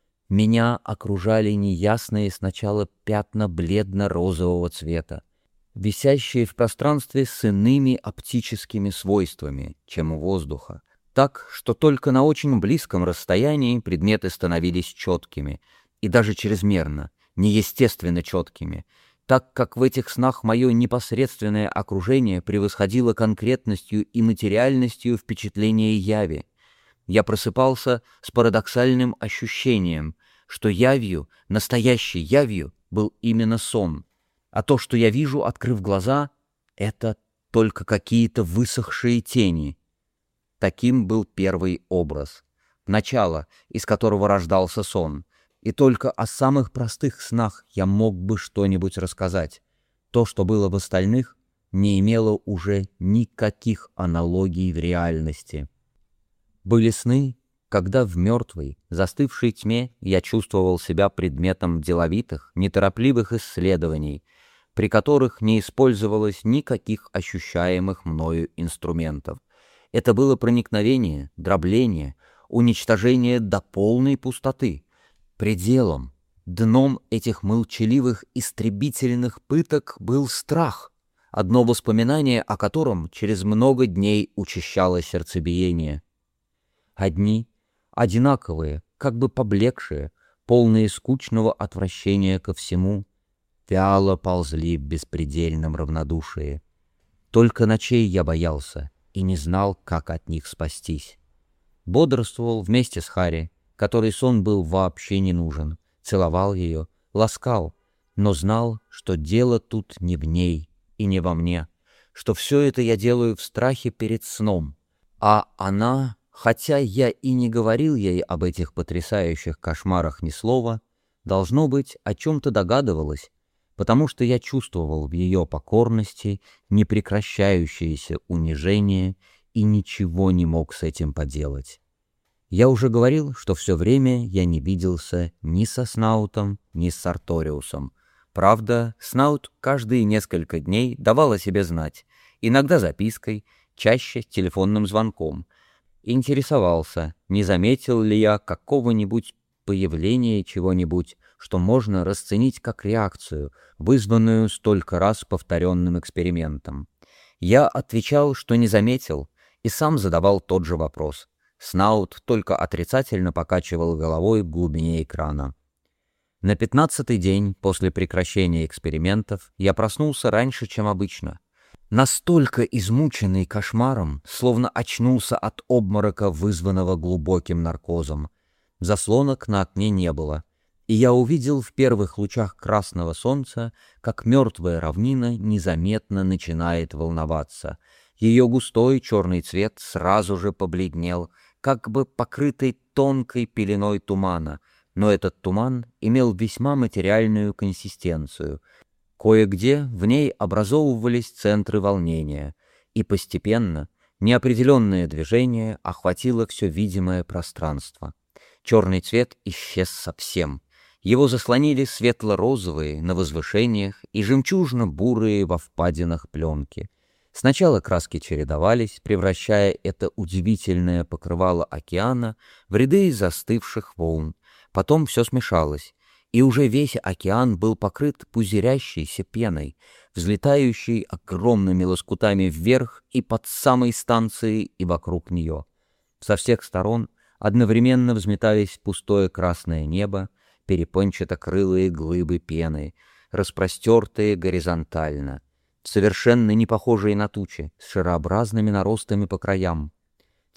Меня окружали неясные сначала пятна бледно-розового цвета, висящие в пространстве с иными оптическими свойствами, чем у воздуха, так, что только на очень близком расстоянии предметы становились четкими, и даже чрезмерно, неестественно четкими, так как в этих снах мое непосредственное окружение превосходило конкретностью и материальностью впечатления яви. Я просыпался с парадоксальным ощущением, что явью, настоящей явью, был именно сон, а то, что я вижу, открыв глаза, это только какие-то высохшие тени. Таким был первый образ, начало, из которого рождался сон, и только о самых простых снах я мог бы что-нибудь рассказать. То, что было в остальных, не имело уже никаких аналогий в реальности. Были сны, когда в мертвой, застывшей тьме я чувствовал себя предметом деловитых, неторопливых исследований, при которых не использовалось никаких ощущаемых мною инструментов. Это было проникновение, дробление, уничтожение до полной пустоты. Пределом, дном этих молчаливых истребительных пыток был страх, одно воспоминание о котором через много дней учащало сердцебиение. Одни, одинаковые, как бы поблекшие, полные скучного отвращения ко всему, вяло ползли в беспредельном равнодушии. Только ночей я боялся и не знал, как от них спастись. Бодрствовал вместе с Харри, которой сон был вообще не нужен, целовал ее, ласкал, но знал, что дело тут не в ней и не во мне, что все это я делаю в страхе перед сном, а она, хотя я и не говорил ей об этих потрясающих кошмарах ни слова, должно быть, о чем-то догадывалась, потому что я чувствовал в ее покорности непрекращающееся унижение и ничего не мог с этим поделать. Я уже говорил, что все время я не виделся ни со Снаутом, ни с Сарториусом. Правда, Снаут каждые несколько дней давал о себе знать, иногда запиской, чаще телефонным звонком. Интересовался, не заметил ли я какого-нибудь появления чего-нибудь, что можно расценить как реакцию, вызванную столько раз повторенным экспериментом. Я отвечал, что не заметил, и сам задавал тот же вопрос. Снаут только отрицательно покачивал головой в глубине экрана. На пятнадцатый день после прекращения экспериментов я проснулся раньше, чем обычно. Настолько измученный кошмаром, словно очнулся от обморока, вызванного глубоким наркозом. Заслонок на окне не было, и я увидел в первых лучах красного солнца, как мертвая равнина незаметно начинает волноваться. Ее густой черный цвет сразу же побледнел, как бы покрытый тонкой пеленой тумана, но этот туман имел весьма материальную консистенцию. Кое-где в ней образовывались центры волнения, и постепенно неопределенное движение охватило все видимое пространство. Черный цвет исчез совсем. Его заслонили светло-розовые на возвышениях и жемчужно-бурые во впадинах пленки. Сначала краски чередовались, превращая это удивительное покрывало океана в ряды застывших волн. Потом все смешалось, и уже весь океан был покрыт пузырящейся пеной, взлетающей огромными лоскутами вверх и под самой станцией и вокруг нее. Со всех сторон одновременно взметались пустое красное небо, перепончато-крылые глыбы пены, распростертые горизонтально, совершенно не похожие на тучи, с шарообразными наростами по краям. Те,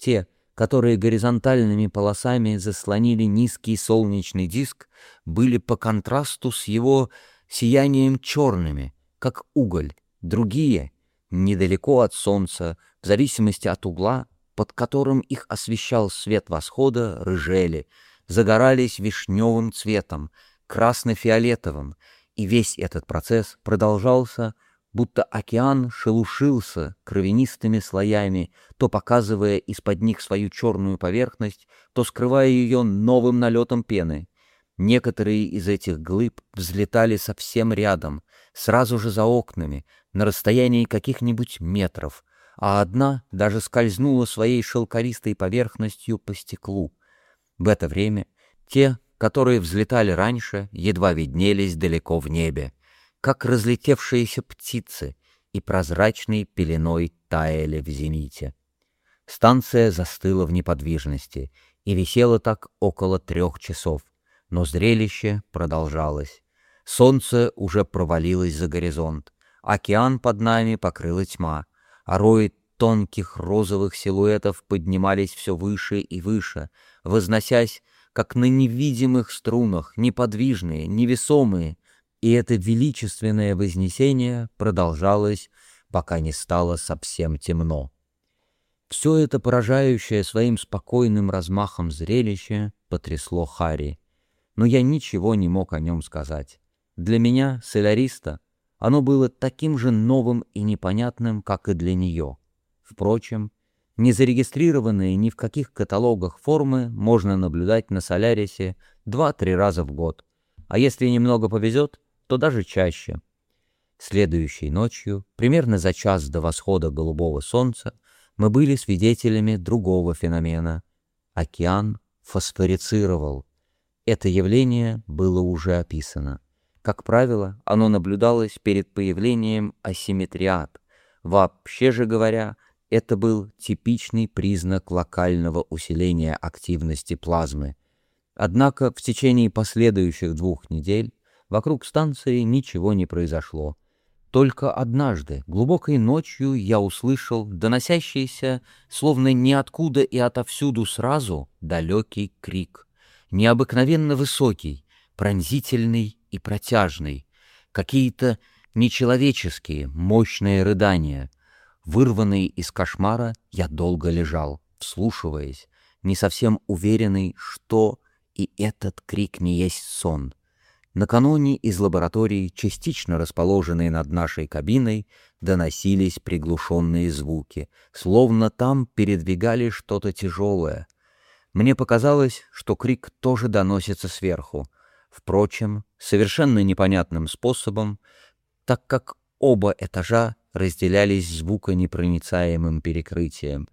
которые горизонтальными полосами заслонили низкий солнечный диск, были по контрасту с его сиянием черными, как уголь. Другие, недалеко от солнца, в зависимости от угла, под которым их освещал свет восхода, рыжели, загорались вишневым цветом, красно-фиолетовым, и весь этот процесс продолжался, будто океан шелушился кровянистыми слоями, то показывая из-под них свою черную поверхность, то скрывая ее новым налетом пены. Некоторые из этих глыб взлетали совсем рядом, сразу же за окнами, на расстоянии каких-нибудь метров, а одна даже скользнула своей шелковистой поверхностью по стеклу. В это время те, которые взлетали раньше, едва виднелись далеко в небе, как разлетевшиеся птицы, и прозрачной пеленой таяли в зените. Станция застыла в неподвижности и висела так около трех часов, но зрелище продолжалось. Солнце уже провалилось за горизонт, океан под нами покрыла тьма, а рои тонких розовых силуэтов поднимались все выше и выше, возносясь, как на невидимых струнах, неподвижные, невесомые, и это величественное вознесение продолжалось, пока не стало совсем темно. Все это поражающее своим спокойным размахом зрелище потрясло Харри, но я ничего не мог о нем сказать. Для меня, соляриста, оно было таким же новым и непонятным, как и для нее. Впрочем, не зарегистрированные ни в каких каталогах формы можно наблюдать на Солярисе два-три раза в год, а если немного повезет, то даже чаще. Следующей ночью, примерно за час до восхода голубого солнца, мы были свидетелями другого феномена. Океан фосфорицировал. Это явление было уже описано. Как правило, оно наблюдалось перед появлением асимметриад. Вообще же говоря, это был типичный признак локального усиления активности плазмы. Однако в течение последующих двух недель вокруг станции ничего не произошло. Только однажды, глубокой ночью, я услышал доносящийся, словно ниоткуда и отовсюду сразу, далекий крик. Необыкновенно высокий, пронзительный и протяжный. Какие-то нечеловеческие, мощные рыдания. Вырванный из кошмара, я долго лежал, вслушиваясь, не совсем уверенный, что и этот крик не есть сон. Накануне из лаборатории, частично расположенной над нашей кабиной, доносились приглушенные звуки, словно там передвигали что-то тяжелое. Мне показалось, что крик тоже доносится сверху, впрочем, совершенно непонятным способом, так как оба этажа разделялись звуконепроницаемым перекрытием.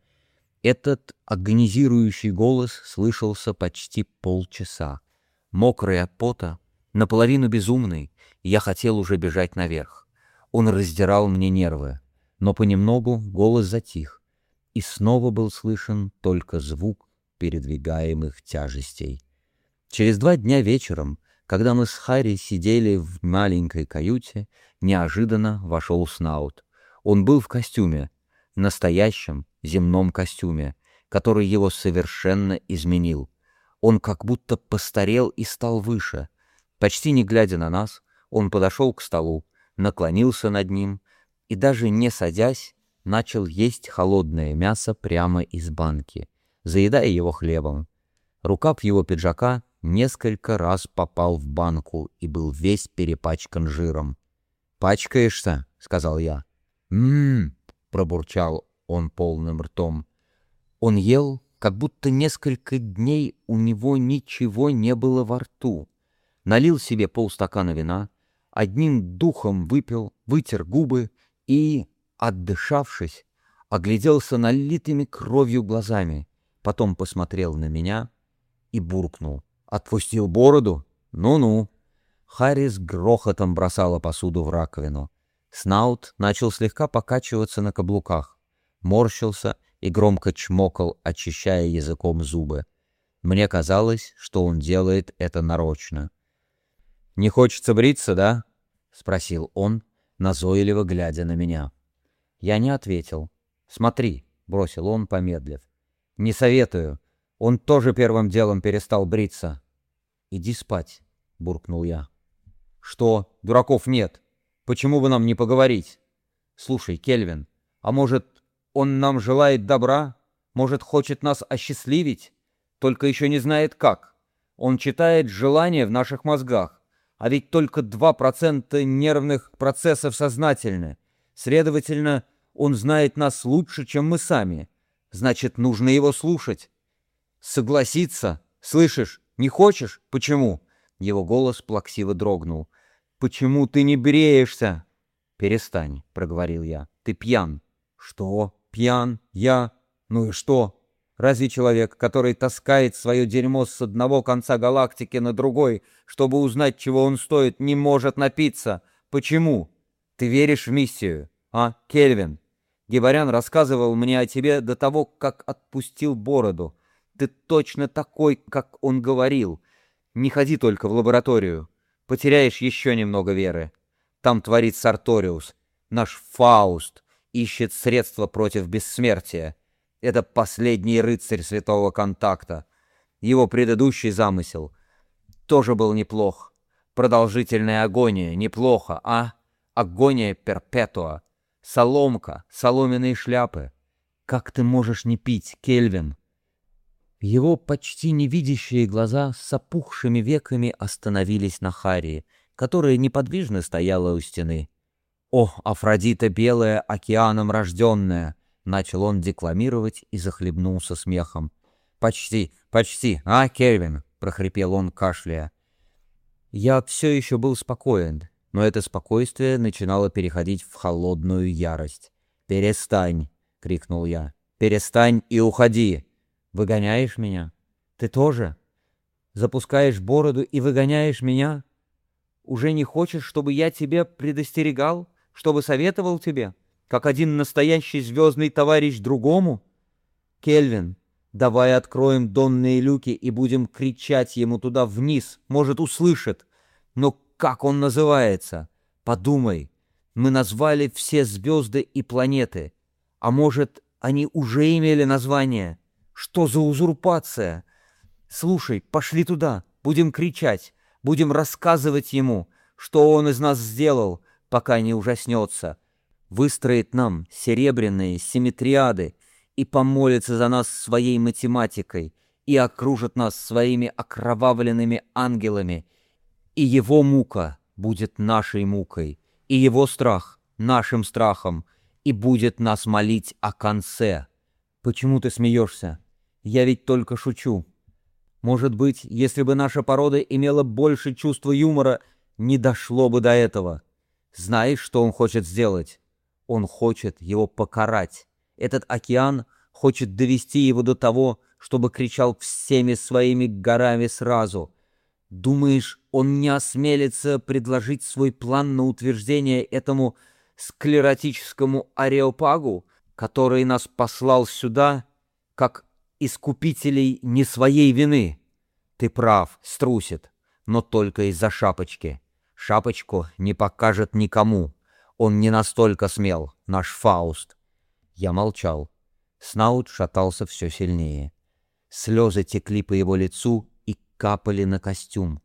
Этот агонизирующий голос слышался почти полчаса. Мокрый от пота, наполовину безумный, я хотел уже бежать наверх. Он раздирал мне нервы, но понемногу голос затих, и снова был слышен только звук передвигаемых тяжестей. Через два дня вечером, когда мы с Харри сидели в маленькой каюте, неожиданно вошел Снаут. Он был в костюме, настоящем земном костюме, который его совершенно изменил. Он как будто постарел и стал выше. Почти не глядя на нас, он подошел к столу, наклонился над ним и, даже не садясь, начал есть холодное мясо прямо из банки, заедая его хлебом. Рукав его пиджака несколько раз попал в банку и был весь перепачкан жиром. «Пачкаешься?» — сказал я. «М-м-м», пробурчал он полным ртом. Он ел, как будто несколько дней у него ничего не было во рту. Налил себе полстакана вина, одним духом выпил, вытер губы и, отдышавшись, огляделся налитыми кровью глазами, потом посмотрел на меня и буркнул. «Отпустил бороду? Ну-ну». Харри с грохотом бросала посуду в раковину. Снаут начал слегка покачиваться на каблуках, морщился и громко чмокал, очищая языком зубы. Мне казалось, что он делает это нарочно. «Не хочется бриться, да?» — спросил он, назойливо глядя на меня. Я не ответил. «Смотри», — бросил он, помедлив. Не советую. Он тоже первым делом перестал бриться. «Иди спать», — буркнул я. «Что, дураков нет? Почему бы нам не поговорить? Слушай, Кельвин, а может, он нам желает добра? Может, хочет нас осчастливить? Только еще не знает как. Он читает желания в наших мозгах. А ведь только два процента нервных процессов сознательны. Следовательно, он знает нас лучше, чем мы сами. Значит, нужно его слушать. Согласиться? Слышишь? Не хочешь? Почему?» Его голос плаксиво дрогнул. «Почему ты не бреешься?» «Перестань», — проговорил я. «Ты пьян». «Что? Пьян? Я? Ну и что? Разве человек, который таскает свое дерьмо с одного конца галактики на другой, чтобы узнать, чего он стоит, не может напиться? Почему? Ты веришь в миссию, а, Кельвин? Гибарян рассказывал мне о тебе до того, как отпустил бороду. Ты точно такой, как он говорил. Не ходи только в лабораторию. Потеряешь еще немного веры. Там творит Сарториус. Наш Фауст ищет средства против бессмертия. Это последний рыцарь Святого Контакта. Его предыдущий замысел тоже был неплох. Продолжительная агония. Неплохо, а? Агония перпетуа. Соломка, соломенные шляпы. Как ты можешь не пить, Кельвин?» Его почти невидящие глаза с опухшими веками остановились на Харри, которая неподвижно стояла у стены. «О, Афродита белая, океаном рожденная!» — начал он декламировать и захлебнулся смехом. «Почти, почти, а, Кельвин?» — прохрипел он, кашляя. Я все еще был спокоен, но это спокойствие начинало переходить в холодную ярость. «Перестань!» — крикнул я. «Перестань и уходи!» «Выгоняешь меня? Ты тоже? Запускаешь бороду и выгоняешь меня? Уже не хочешь, чтобы я тебя предостерегал, чтобы советовал тебе, как один настоящий звездный товарищ другому? Кельвин, давай откроем донные люки и будем кричать ему туда вниз, может, услышит. Но как он называется? Подумай, мы назвали все звезды и планеты, а может, они уже имели название?» Что за узурпация? Слушай, пошли туда, будем кричать, будем рассказывать ему, что он из нас сделал, пока не ужаснется. Выстроит нам серебряные симметриады и помолится за нас своей математикой и окружит нас своими окровавленными ангелами. И его мука будет нашей мукой, и его страх нашим страхом, и будет нас молить о конце. Почему ты смеешься? Я ведь только шучу. Может быть, если бы наша порода имела больше чувства юмора, не дошло бы до этого. Знаешь, что он хочет сделать? Он хочет его покарать. Этот океан хочет довести его до того, чтобы кричал всеми своими горами сразу. Думаешь, он не осмелится предложить свой план на утверждение этому склеротическому ареопагу, который нас послал сюда, как искупителей не своей вины? Ты прав, струсит, но только из-за шапочки. Шапочку не покажет никому. Он не настолько смел, наш Фауст. Я молчал. Снаут шатался все сильнее. Слезы текли по его лицу и капали на костюм.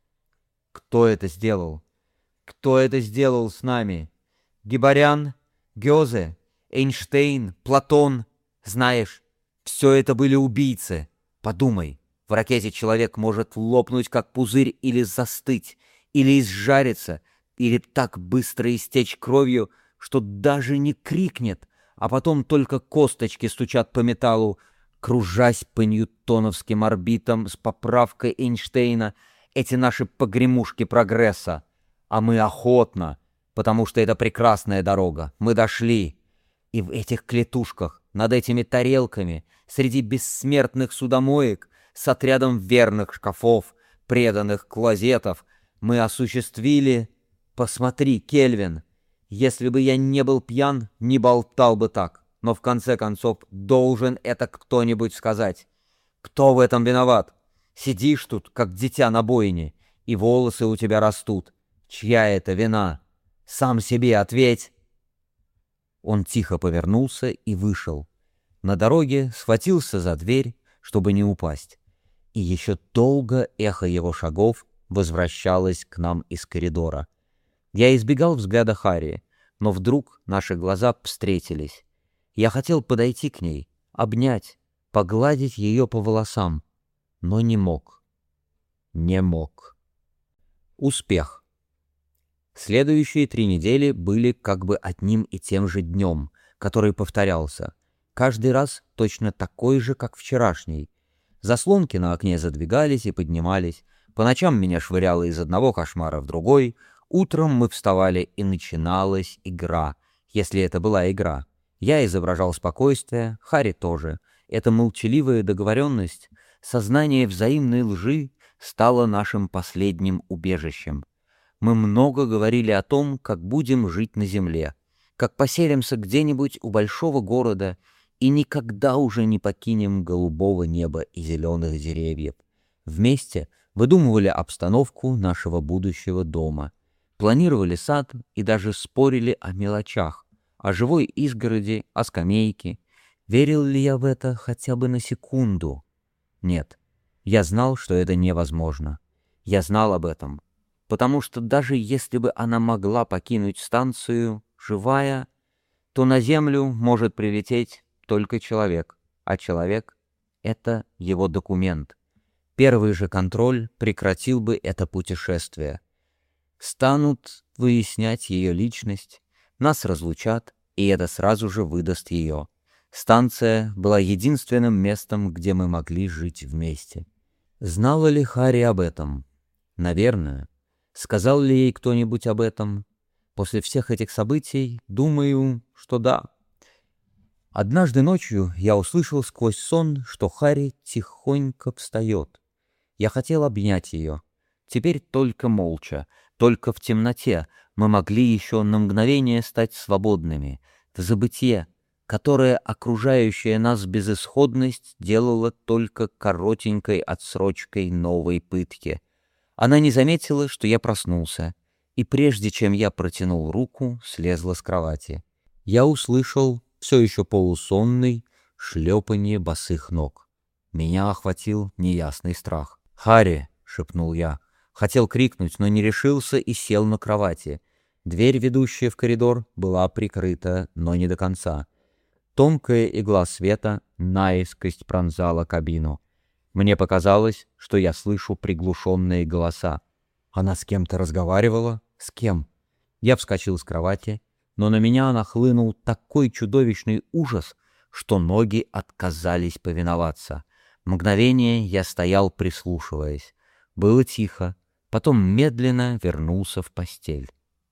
Кто это сделал? Кто это сделал с нами? Гибарян? Гёзе? Эйнштейн? Платон? Знаешь, все это были убийцы. Подумай, в ракете человек может лопнуть, как пузырь, или застыть, или изжариться, или так быстро истечь кровью, что даже не крикнет, а потом только косточки стучат по металлу, кружась по ньютоновским орбитам с поправкой Эйнштейна, эти наши погремушки прогресса. А мы охотно, потому что это прекрасная дорога. Мы дошли. И в этих клетушках, над этими тарелками, среди бессмертных судомоек, с отрядом верных шкафов, преданных клозетов, мы осуществили... Посмотри, Кельвин, если бы я не был пьян, не болтал бы так. Но в конце концов должен это кто-нибудь сказать. Кто в этом виноват? Сидишь тут, как дитя на бойне, и волосы у тебя растут. Чья это вина? Сам себе ответь. Он тихо повернулся и вышел. На дороге схватился за дверь, чтобы не упасть. И еще долго эхо его шагов возвращалось к нам из коридора. Я избегал взгляда Харри, но вдруг наши глаза встретились. Я хотел подойти к ней, обнять, погладить ее по волосам, но не мог. Не мог. Успех. Следующие три недели были как бы одним и тем же днем, который повторялся. Каждый раз точно такой же, как вчерашний. Заслонки на окне задвигались и поднимались. По ночам меня швыряло из одного кошмара в другой. Утром мы вставали, и начиналась игра, если это была игра. Я изображал спокойствие, Харри тоже. Эта молчаливая договоренность, сознание взаимной лжи стало нашим последним убежищем. Мы много говорили о том, как будем жить на земле, как поселимся где-нибудь у большого города и никогда уже не покинем голубого неба и зеленых деревьев. Вместе выдумывали обстановку нашего будущего дома, планировали сад и даже спорили о мелочах, о живой изгороди, о скамейке. Верил ли я в это хотя бы на секунду? Нет, я знал, что это невозможно. Я знал об этом, потому что даже если бы она могла покинуть станцию живая, то на Землю может прилететь только человек, а человек — это его документ. Первый же контроль прекратил бы это путешествие. Станут выяснять ее личность, нас разлучат, и это сразу же выдаст ее. Станция была единственным местом, где мы могли жить вместе. Знала ли Харри об этом? Наверное. Сказал ли ей кто-нибудь об этом? После всех этих событий, думаю, что да. Однажды ночью я услышал сквозь сон, что Харри тихонько встает. Я хотел обнять ее. Теперь только молча, только в темноте мы могли еще на мгновение стать свободными, в забытье, которое окружающая нас безысходность делала только коротенькой отсрочкой новой пытки. Она не заметила, что я проснулся, и прежде чем я протянул руку, слезла с кровати. Я услышал, все еще полусонный, шлепанье босых ног. Меня охватил неясный страх. «Харри!» — шепнул я. Хотел крикнуть, но не решился и сел на кровати. Дверь, ведущая в коридор, была прикрыта, но не до конца. Тонкая игла света наискось пронзала кабину. Мне показалось, что я слышу приглушенные голоса. Она с кем-то разговаривала? С кем? Я вскочил с кровати, но на меня нахлынул такой чудовищный ужас, что ноги отказались повиноваться. Мгновение я стоял, прислушиваясь. Было тихо, потом медленно вернулся в постель.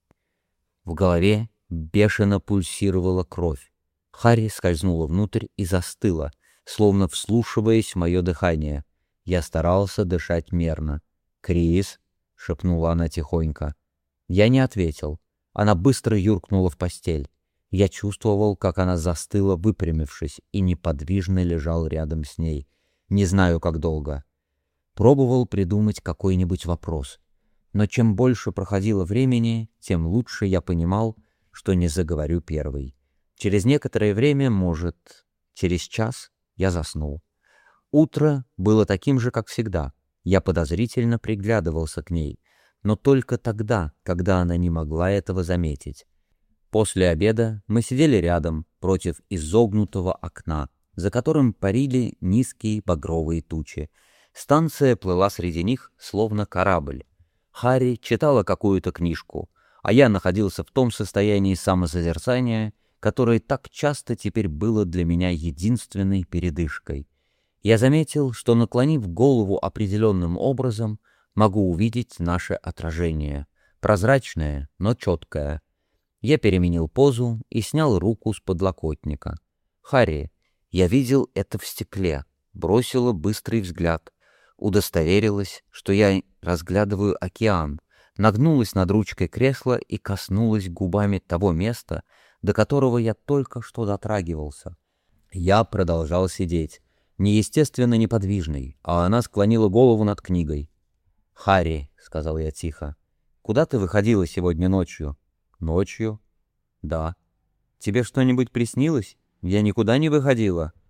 В голове бешено пульсировала кровь. Харри скользнула внутрь и застыла, словно вслушиваясь в мое дыхание. Я старался дышать мерно. «Крис!» — шепнула она тихонько. Я не ответил. Она быстро юркнула в постель. Я чувствовал, как она застыла, выпрямившись, и неподвижно лежал рядом с ней. Не знаю, как долго. Пробовал придумать какой-нибудь вопрос. Но чем больше проходило времени, тем лучше я понимал, что не заговорю первый. Через некоторое время, может, через час, я заснул. Утро было таким же, как всегда. Я подозрительно приглядывался к ней, но только тогда, когда она не могла этого заметить. После обеда мы сидели рядом, против изогнутого окна, за которым парили низкие багровые тучи. Станция плыла среди них, словно корабль. Харри читала какую-то книжку, а я находился в том состоянии самосозерцания, которое так часто теперь было для меня единственной передышкой. Я заметил, что, наклонив голову определенным образом, могу увидеть наше отражение, прозрачное, но четкое. Я переменил позу и снял руку с подлокотника. «Харри, я видел это в стекле», бросила быстрый взгляд, удостоверилась, что я разглядываю океан, нагнулась над ручкой кресла и коснулась губами того места, до которого я только что дотрагивался. Я продолжал сидеть, неестественно неподвижный, а она склонила голову над книгой. «Харри», — сказал я тихо, — «куда ты выходила сегодня ночью?» «Ночью?» «Да». «Тебе что-нибудь приснилось? Я никуда не выходила».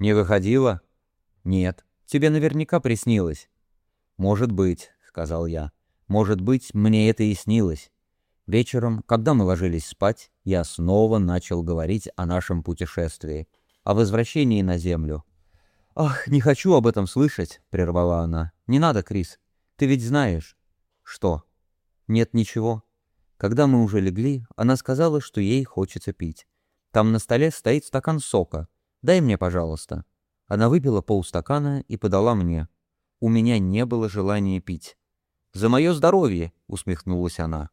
Не выходила? Нет. Тебе наверняка приснилось. Может быть, сказал я. Может быть, мне это и снилось. Вечером, когда мы ложились спать, я снова начал говорить о нашем путешествии, о возвращении на Землю. «Ах, не хочу об этом слышать», — прервала она. «Не надо, Крис. Ты ведь знаешь». «Что?» «Нет ничего». Когда мы уже легли, она сказала, что ей хочется пить. «Там на столе стоит стакан сока. Дай мне, пожалуйста». Она выпила полстакана и подала мне. У меня не было желания пить. «За мое здоровье!» — усмехнулась она.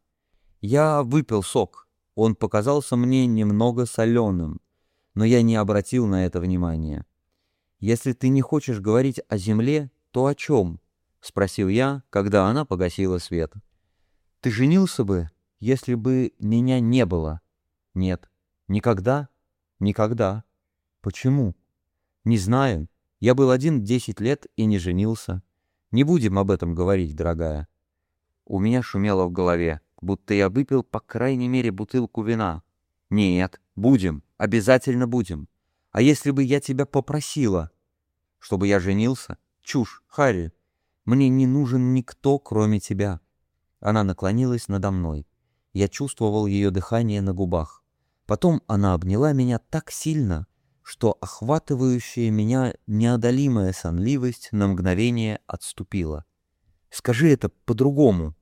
Я выпил сок. Он показался мне немного соленым, но я не обратил на это внимания. «Если ты не хочешь говорить о земле, то о чем?» — спросил я, когда она погасила свет. «Ты женился бы, если бы меня не было?» «Нет». «Никогда?» «Никогда». «Почему?» «Не знаю. Я был один десять лет и не женился. Не будем об этом говорить, дорогая». У меня шумело в голове, будто я выпил по крайней мере бутылку вина. «Нет, будем, обязательно будем. А если бы я тебя попросила, чтобы я женился? Чушь, Харри. Мне не нужен никто, кроме тебя». Она наклонилась надо мной. Я чувствовал ее дыхание на губах. Потом она обняла меня так сильно, что охватывающая меня неодолимая сонливость на мгновение отступила. «Скажи это по-другому.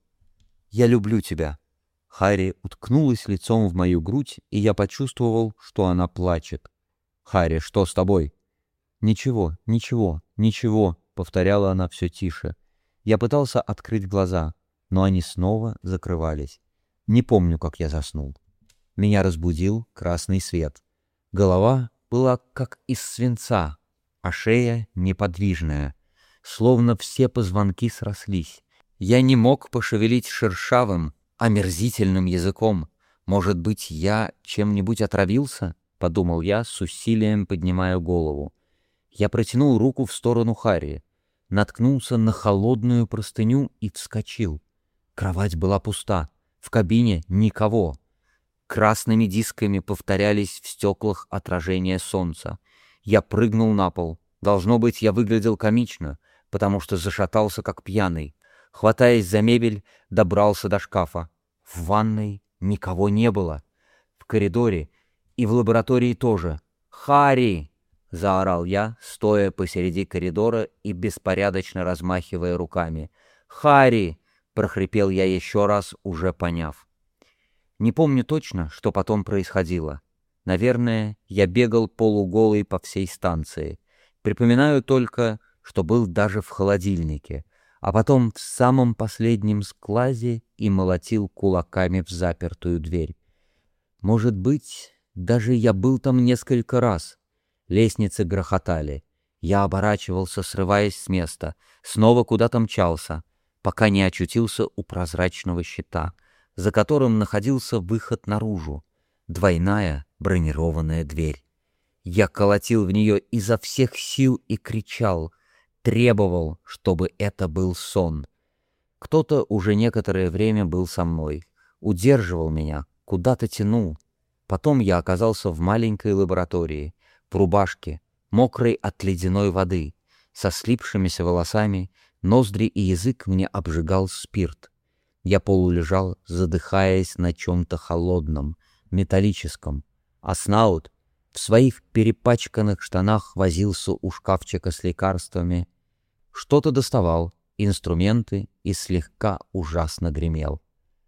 Я люблю тебя». Харри уткнулась лицом в мою грудь, и я почувствовал, что она плачет. «Харри, что с тобой?» «Ничего, ничего, ничего», — повторяла она все тише. Я пытался открыть глаза, но они снова закрывались. Не помню, как я заснул. Меня разбудил красный свет. Голова была как из свинца, а шея неподвижная, словно все позвонки срослись. Я не мог пошевелить шершавым, омерзительным языком. «Может быть, я чем-нибудь отравился?» — подумал я, с усилием поднимая голову. Я протянул руку в сторону Харри, наткнулся на холодную простыню и вскочил. Кровать была пуста, в кабине никого. Красными дисками повторялись в стеклах отражения солнца. Я прыгнул на пол. Должно быть, я выглядел комично, потому что зашатался как пьяный. Хватаясь за мебель, добрался до шкафа. В ванной никого не было. В коридоре и в лаборатории тоже. «Харри!» — заорал я, стоя посреди коридора и беспорядочно размахивая руками. «Харри!» — прохрипел я еще раз, уже поняв. Не помню точно, что потом происходило. Наверное, я бегал полуголый по всей станции. Припоминаю только, что был даже в холодильнике, а потом в самом последнем складе и молотил кулаками в запертую дверь. Может быть, даже я был там несколько раз. Лестницы грохотали. Я оборачивался, срываясь с места, снова куда-то мчался, пока не очутился у прозрачного щита, за которым находился выход наружу, двойная бронированная дверь. Я колотил в нее изо всех сил и кричал, требовал, чтобы это был сон. Кто-то уже некоторое время был со мной, удерживал меня, куда-то тянул. Потом я оказался в маленькой лаборатории, в рубашке, мокрой от ледяной воды, со слипшимися волосами, ноздри и язык мне обжигал спирт. Я полулежал, задыхаясь на чем-то холодном, металлическом, а Снаут в своих перепачканных штанах возился у шкафчика с лекарствами, что-то доставал, инструменты, и слегка ужасно гремел.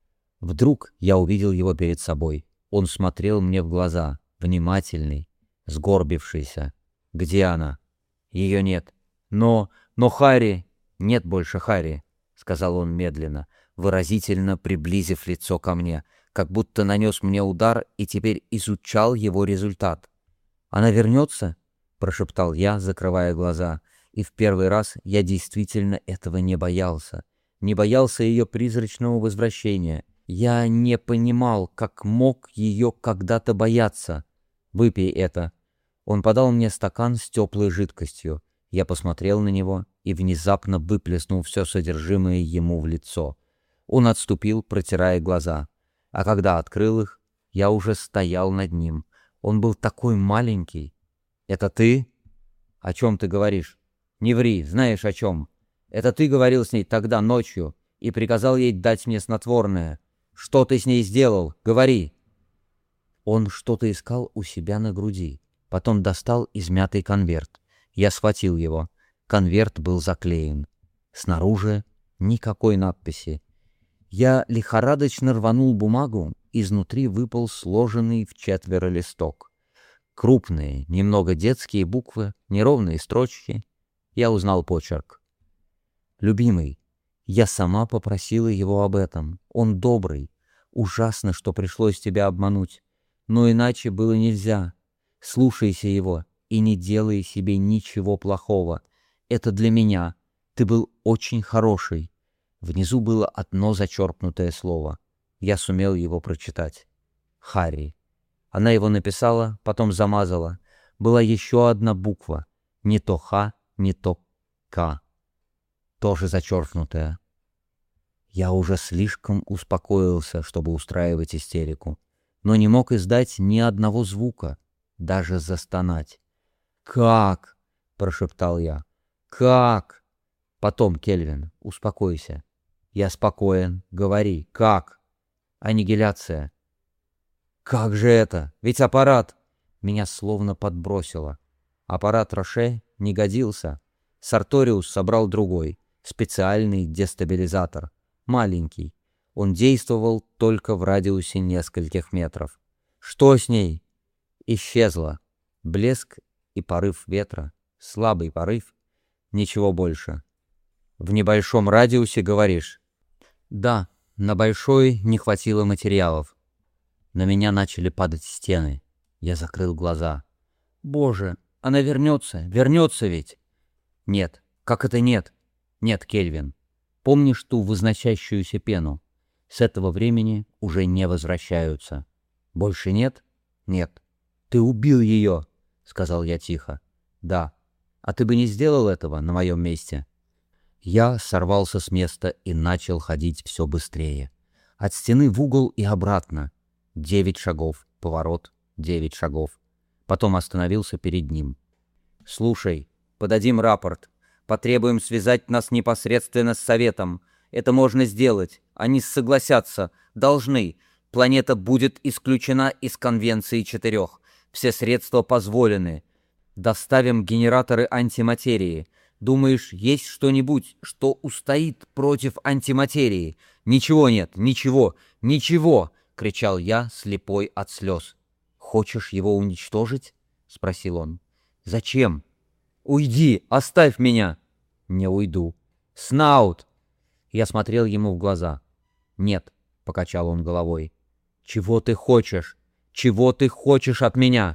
Вдруг я увидел его перед собой. Он смотрел мне в глаза, внимательный, сгорбившийся. «Где она?» «Ее нет». «Но... но Харри...» «Нет больше Харри», — сказал он медленно, выразительно приблизив лицо ко мне, как будто нанес мне удар и теперь изучал его результат. «Она вернется?» — прошептал я, закрывая глаза, и в первый раз я действительно этого не боялся. Не боялся ее призрачного возвращения. Я не понимал, как мог ее когда-то бояться. «Выпей это». Он подал мне стакан с теплой жидкостью. Я посмотрел на него и внезапно выплеснул все содержимое ему в лицо. Он отступил, протирая глаза. А когда открыл их, я уже стоял над ним. Он был такой маленький. «Это ты?» «О чем ты говоришь? Не ври, знаешь о чем. Это ты говорил с ней тогда ночью и приказал ей дать мне снотворное. Что ты с ней сделал? Говори!» Он что-то искал у себя на груди, потом достал измятый конверт. Я схватил его. Конверт был заклеен. Снаружи никакой надписи. Я лихорадочно рванул бумагу, изнутри выпал сложенный в четверо листок. Крупные, немного детские буквы, неровные строчки. Я узнал почерк. «Любимый, я сама попросила его об этом. Он добрый. Ужасно, что пришлось тебя обмануть. Но иначе было нельзя. Слушайся его и не делай себе ничего плохого. Это для меня. Ты был очень хороший». Внизу было одно зачеркнутое слово. Я сумел его прочитать. «Харри». Она его написала, потом замазала. Была еще одна буква. Не то «Х», не то «К». Тоже зачеркнутая. Я уже слишком успокоился, чтобы устраивать истерику, но не мог издать ни одного звука, даже застонать. «Как?» — прошептал я. «Как?» «Потом, Кельвин, успокойся». «Я спокоен. Говори, как?» «Аннигиляция». «Как же это? Ведь аппарат...» Меня словно подбросило. Аппарат Роше не годился. Сарториус собрал другой, специальный дестабилизатор. Маленький. Он действовал только в радиусе нескольких метров. «Что с ней?» Исчезла. Блеск и порыв ветра. Слабый порыв. Ничего больше. «В небольшом радиусе, говоришь?» «Да, на большой не хватило материалов». На меня начали падать стены. Я закрыл глаза. «Боже, она вернется, вернется ведь!» «Нет, как это нет?» «Нет, Кельвин. Помнишь ту возносящуюся пену? С этого времени уже не возвращаются». «Больше нет?» «Нет». «Ты убил ее!» — сказал я тихо. «Да. А ты бы не сделал этого на моем месте?» Я сорвался с места и начал ходить все быстрее. От стены в угол и обратно. Девять шагов, поворот, девять шагов. Потом остановился перед ним. «Слушай, подадим рапорт. Потребуем связать нас непосредственно с Советом. Это можно сделать. Они согласятся. Должны. Планета будет исключена из Конвенции четырех. Все средства позволены. Доставим генераторы антиматерии. Думаешь, есть что-нибудь, что устоит против антиматерии? Ничего нет, ничего, ничего!» — кричал я, слепой от слез. «Хочешь его уничтожить?» — спросил он. «Зачем?» «Уйди, оставь меня!» «Не уйду». «Снаут!» Я смотрел ему в глаза. «Нет», — покачал он головой. «Чего ты хочешь? Чего ты хочешь от меня?»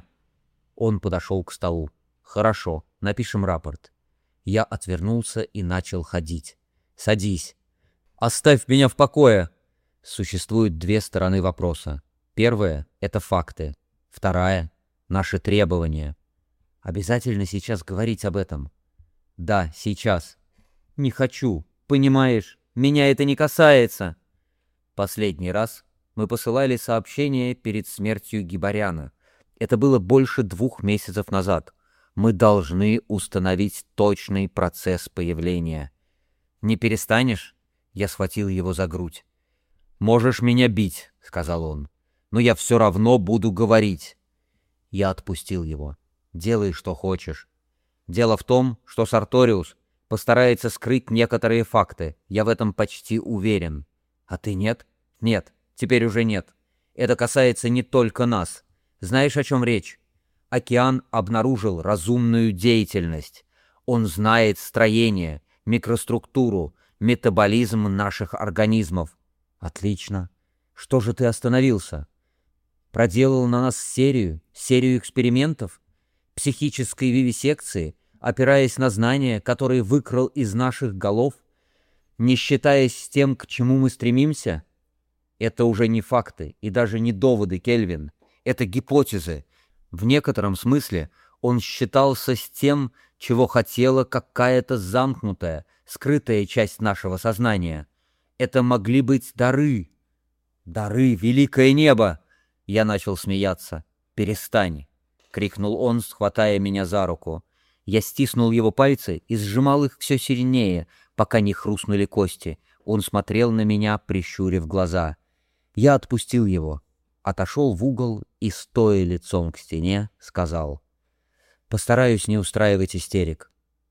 Он подошел к столу. «Хорошо, напишем рапорт». Я отвернулся и начал ходить. «Садись». «Оставь меня в покое!» Существует две стороны вопроса. Первая — это факты. Вторая — наши требования. Обязательно сейчас говорить об этом? Да, сейчас. Не хочу. Понимаешь, меня это не касается. Последний раз мы посылали сообщение перед смертью Гибаряна. Это было больше двух месяцев назад. Мы должны установить точный процесс появления. «Не перестанешь?» Я схватил его за грудь. «Можешь меня бить», — сказал он, — «но я все равно буду говорить». Я отпустил его. «Делай, что хочешь. Дело в том, что Сарториус постарается скрыть некоторые факты. Я в этом почти уверен. А ты нет? Нет, теперь уже нет. Это касается не только нас. Знаешь, о чем речь? Океан обнаружил разумную деятельность. Он знает строение, микроструктуру, метаболизм наших организмов. Отлично. Что же ты остановился? Проделал на нас серию, серию экспериментов, психической вивисекции, опираясь на знания, которые выкрал из наших голов, не считаясь с тем, к чему мы стремимся? Это уже не факты и даже не доводы, Кельвин. Это гипотезы. В некотором смысле он считался с тем, чего хотела какая-то замкнутая, скрытая часть нашего сознания. Это могли быть дары. Дары, великое небо! Я начал смеяться. «Перестань!» — крикнул он, схватая меня за руку. Я стиснул его пальцы и сжимал их все сильнее, пока не хрустнули кости. Он смотрел на меня, прищурив глаза. Я отпустил его, отошел в угол и, стоя лицом к стене, сказал: «Постараюсь не устраивать истерик.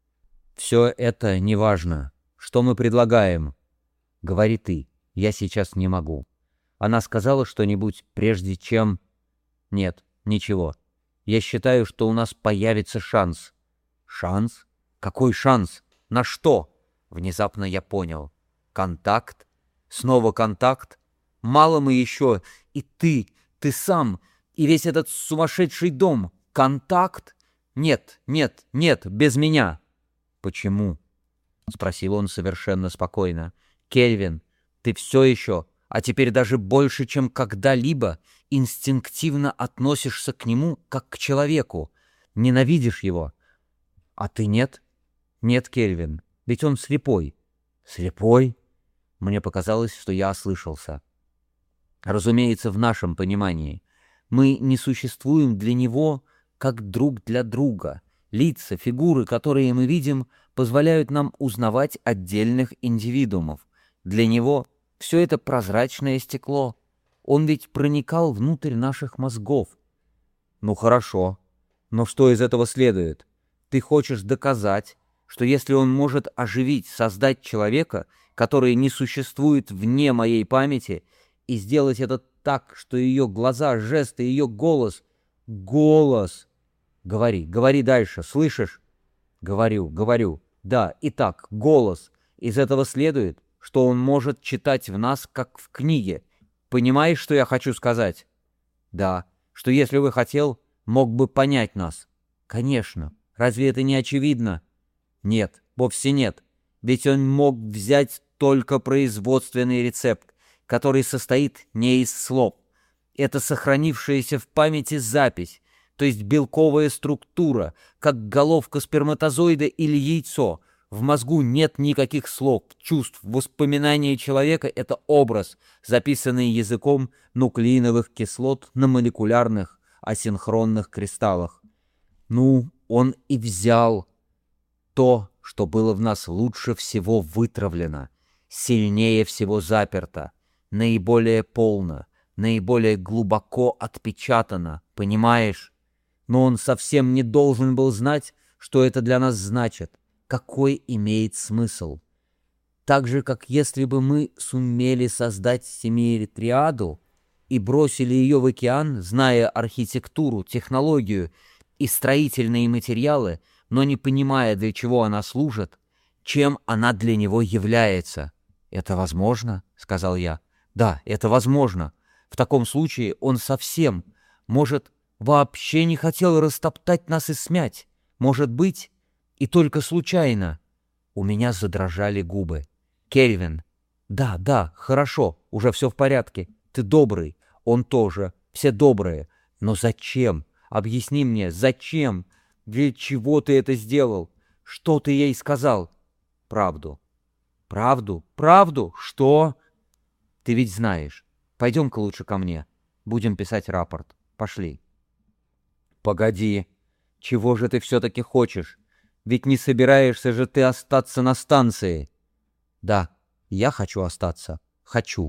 Все это неважно. Что мы предлагаем?» «Говори ты. Я сейчас не могу». Она сказала что-нибудь, прежде чем... Нет, ничего. Я считаю, что у нас появится шанс. Шанс? Какой шанс? На что? Внезапно я понял. Контакт? Снова контакт? Мало мы еще. И ты, ты сам, и весь этот сумасшедший дом. Контакт? Нет, нет, нет, без меня. Почему? Спросил он совершенно спокойно. Кельвин, ты все еще, а теперь даже больше, чем когда-либо, инстинктивно относишься к нему, как к человеку. Ненавидишь его. А ты нет? Нет, Кельвин, ведь он слепой. Слепой? Мне показалось, что я ослышался. Разумеется, в нашем понимании. Мы не существуем для него, как друг для друга. Лица, фигуры, которые мы видим, позволяют нам узнавать отдельных индивидуумов. Для него все это прозрачное стекло. Он ведь проникал внутрь наших мозгов. Ну хорошо, но что из этого следует? Ты хочешь доказать, что если он может оживить, создать человека, который не существует вне моей памяти, и сделать это так, что ее глаза, жесты, ее голос... Голос! Говори, говори дальше, слышишь? Говорю, говорю. Да, итак, голос. Из этого следует, что он может читать в нас, как в книге. Понимаешь, что я хочу сказать? Да, что если бы хотел, мог бы понять нас. Конечно. Разве это не очевидно? Нет, вовсе нет. Ведь он мог взять только производственный рецепт, который состоит не из слов. Это сохранившаяся в памяти запись, то есть белковая структура, как головка сперматозоида или яйцо. В мозгу нет никаких слов, чувств. Воспоминание человека — это образ, записанный языком нуклеиновых кислот на молекулярных асинхронных кристаллах. Ну, он и взял то, что было в нас лучше всего вытравлено, сильнее всего заперто, наиболее полно, наиболее глубоко отпечатано, понимаешь? Но он совсем не должен был знать, что это для нас значит, какой имеет смысл. Так же, как если бы мы сумели создать семиэтриаду и бросили ее в океан, зная архитектуру, технологию и строительные материалы, но не понимая, для чего она служит, чем она для него является. «Это возможно?» — сказал я. «Да, это возможно. В таком случае он совсем, может, вообще не хотел растоптать нас и смять. Может быть, и только случайно». У меня задрожали губы. «Кельвин, да, да, хорошо, уже все в порядке. Ты добрый, он тоже, все добрые. Но зачем? Объясни мне, зачем? Для чего ты это сделал? Что ты ей сказал?» «Правду». «Правду? Правду? Что?» «Ты ведь знаешь. Пойдем-ка лучше ко мне. Будем писать рапорт. Пошли». «Погоди. Чего же ты все-таки хочешь? Ведь не собираешься же ты остаться на станции». «Да, я хочу остаться. Хочу».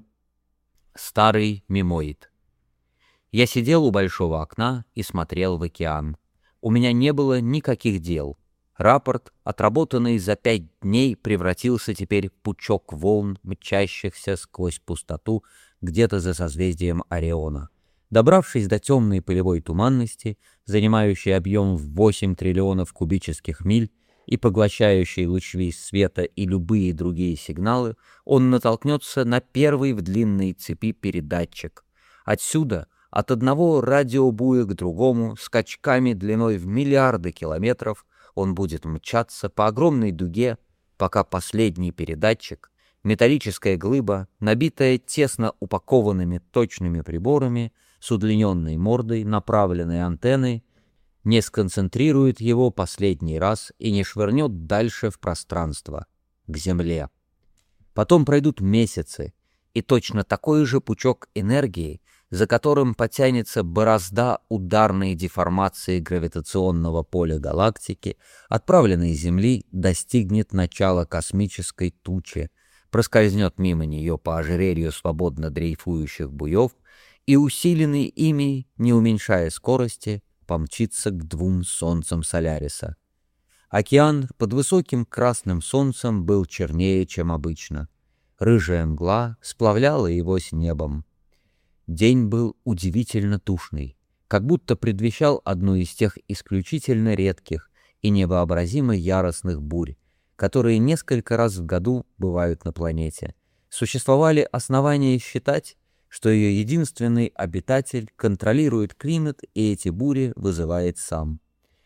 Старый мимоид. Я сидел у большого окна и смотрел в океан. У меня не было никаких дел. Рапорт, отработанный за пять дней, превратился теперь в пучок волн, мчащихся сквозь пустоту где-то за созвездием Ориона. Добравшись до темной пылевой туманности, занимающей объем в восемь триллионов кубических миль и поглощающей лучи света и любые другие сигналы, он натолкнется на первый в длинной цепи передатчик. Отсюда, от одного радиобуя к другому, скачками длиной в миллиарды километров, он будет мчаться по огромной дуге, пока последний передатчик, металлическая глыба, набитая тесно упакованными точными приборами, с удлиненной мордой, направленной антенной, не сконцентрирует его последний раз и не швырнет дальше в пространство, к Земле. Потом пройдут месяцы, и точно такой же пучок энергии за которым потянется борозда ударной деформации гравитационного поля галактики, отправленной с Земли, достигнет начала космической тучи, проскользнет мимо нее по ожерелью свободно дрейфующих буев и, усиленный ими, не уменьшая скорости, помчится к двум солнцам Соляриса. Океан под высоким красным солнцем был чернее, чем обычно. Рыжая мгла сплавляла его с небом. День был удивительно тушный, как будто предвещал одну из тех исключительно редких и невообразимо яростных бурь, которые несколько раз в году бывают на планете. Существовали основания считать, что ее единственный обитатель контролирует климат и эти бури вызывает сам.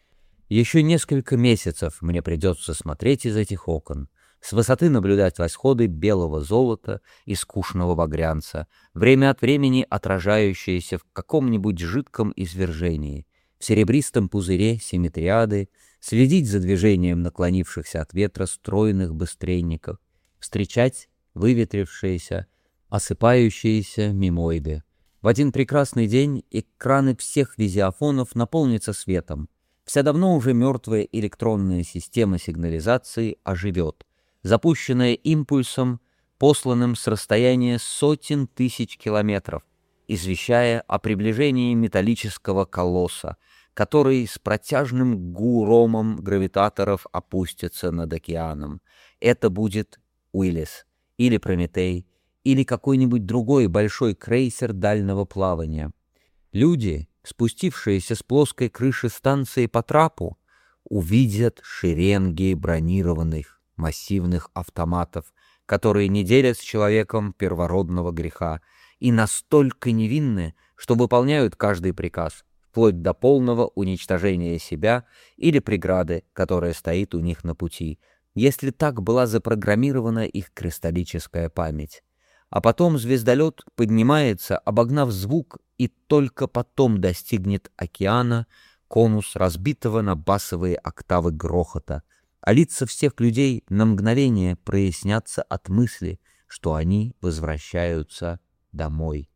Еще несколько месяцев мне придется смотреть из этих окон, с высоты наблюдать восходы белого золота и скучного багрянца, время от времени отражающиеся в каком-нибудь жидком извержении, в серебристом пузыре симметриады, следить за движением наклонившихся от ветра стройных быстренников, встречать выветрившиеся, осыпающиеся мимоиды. В один прекрасный день экраны всех визиофонов наполнятся светом. Вся давно уже мертвая электронная система сигнализации оживет, запущенная импульсом, посланным с расстояния сотен тысяч километров, извещая о приближении металлического колосса, который с протяжным гуромом гравитаторов опустится над океаном. Это будет Уиллис, или Прометей, или какой-нибудь другой большой крейсер дальнего плавания. Люди, спустившиеся с плоской крыши станции по трапу, увидят шеренги бронированных массивных автоматов, которые не делят с человеком первородного греха и настолько невинны, что выполняют каждый приказ, вплоть до полного уничтожения себя или преграды, которая стоит у них на пути, если так была запрограммирована их кристаллическая память. А потом звездолет поднимается, обогнав звук, и только потом достигнет океана, конус разбитого на басовые октавы грохота, а лица всех людей на мгновение прояснятся от мысли, что они возвращаются домой.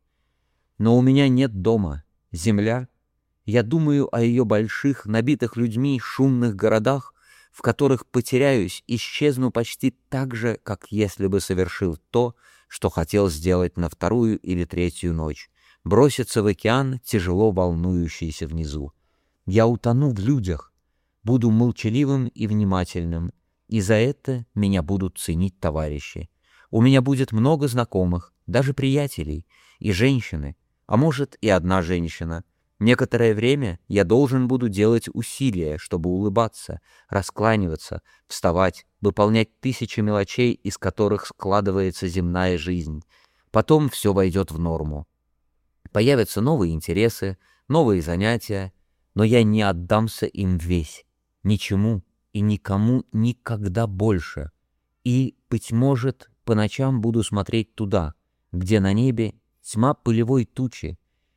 Но у меня нет дома. Земля. Я думаю о ее больших, набитых людьми шумных городах, в которых потеряюсь, исчезну почти так же, как если бы совершил то, что хотел сделать на вторую или третью ночь, броситься в океан, тяжело волнующийся внизу. Я утону в людях, буду молчаливым и внимательным, и за это меня будут ценить товарищи. У меня будет много знакомых, даже приятелей, и женщины, а может и одна женщина. Некоторое время я должен буду делать усилия, чтобы улыбаться, раскланиваться, вставать, выполнять тысячи мелочей, из которых складывается земная жизнь. Потом все войдет в норму. Появятся новые интересы, новые занятия, но я не отдамся им весь, ничему и никому никогда больше. И, быть может, по ночам буду смотреть туда, где на небе тьма пылевой тучи,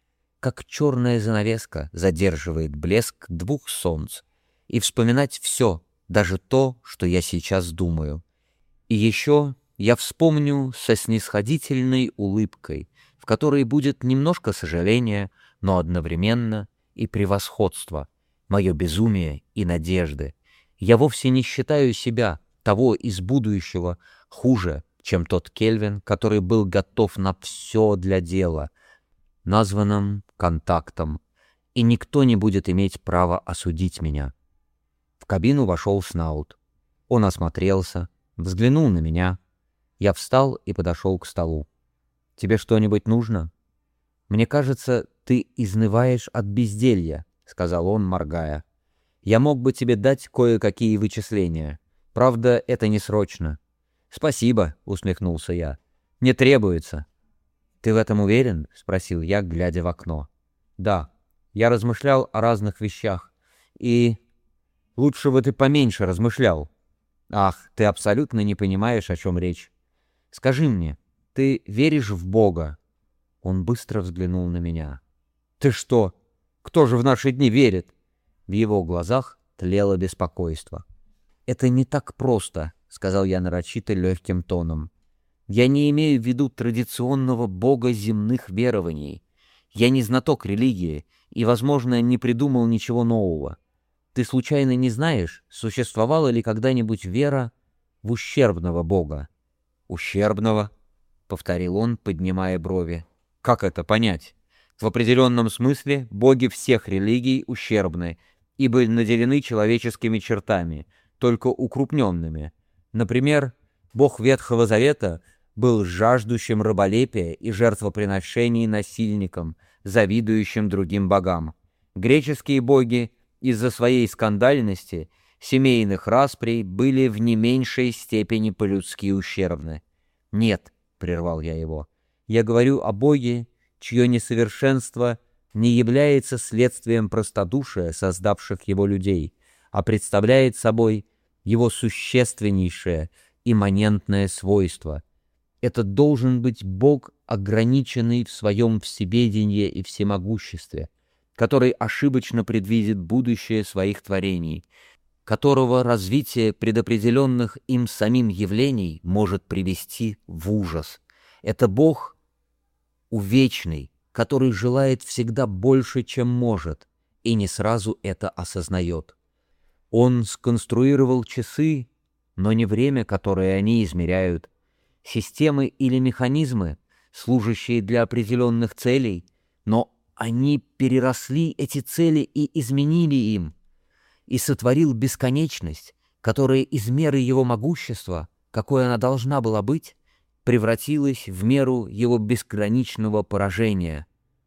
как черная занавеска задерживает блеск двух солнц, и вспоминать все, даже то, что я сейчас думаю. И еще я вспомню со снисходительной улыбкой, в которой будет немножко сожаления, но одновременно и превосходство, мое безумие и надежды. Я вовсе не считаю себя, того из будущего, хуже, чем тот Кельвин, который был готов на все для дела, названным контактом, и никто не будет иметь права осудить меня. В кабину вошел Снаут. Он осмотрелся, взглянул на меня. Я встал и подошел к столу. «Тебе что-нибудь нужно?» «Мне кажется, ты изнываешь от безделья», — сказал он, моргая. «Я мог бы тебе дать кое-какие вычисления. Правда, это не срочно». «Спасибо», — усмехнулся я. «Не требуется». «Ты в этом уверен?» — спросил я, глядя в окно. «Да, я размышлял о разных вещах. И лучше бы ты поменьше размышлял». «Ах, ты абсолютно не понимаешь, о чем речь. Скажи мне, ты веришь в Бога?» Он быстро взглянул на меня. «Ты что? Кто же в наши дни верит?» В его глазах тлело беспокойство. «Это не так просто», — сказал я нарочито легким тоном. «Я не имею в виду традиционного бога земных верований. Я не знаток религии и, возможно, не придумал ничего нового. Ты случайно не знаешь, существовала ли когда-нибудь вера в ущербного бога?» «Ущербного?» — повторил он, поднимая брови. «Как это понять? В определенном смысле боги всех религий ущербны, ибо наделены человеческими чертами, только укрупненными. Например, бог Ветхого Завета был жаждущим раболепия и жертвоприношений насильником, завидующим другим богам. Греческие боги из-за своей скандальности, семейных расприй были в не меньшей степени по-людски ущербны. «Нет», — прервал я его, — «я говорю о боге, чье несовершенство не является следствием простодушия создавших его людей, а представляет собой его существеннейшее имманентное свойство. Это должен быть Бог, ограниченный в своем всеведении и всемогуществе, который ошибочно предвидит будущее своих творений, которого развитие предопределенных им самим явлений может привести в ужас. Это Бог увечный, который желает всегда больше, чем может, и не сразу это осознает. Он сконструировал часы, но не время, которое они измеряют, системы или механизмы, служащие для определенных целей, но они переросли эти цели и изменили им, и сотворил бесконечность, которая из меры его могущества, какой она должна была быть, превратилась в меру его безграничного поражения.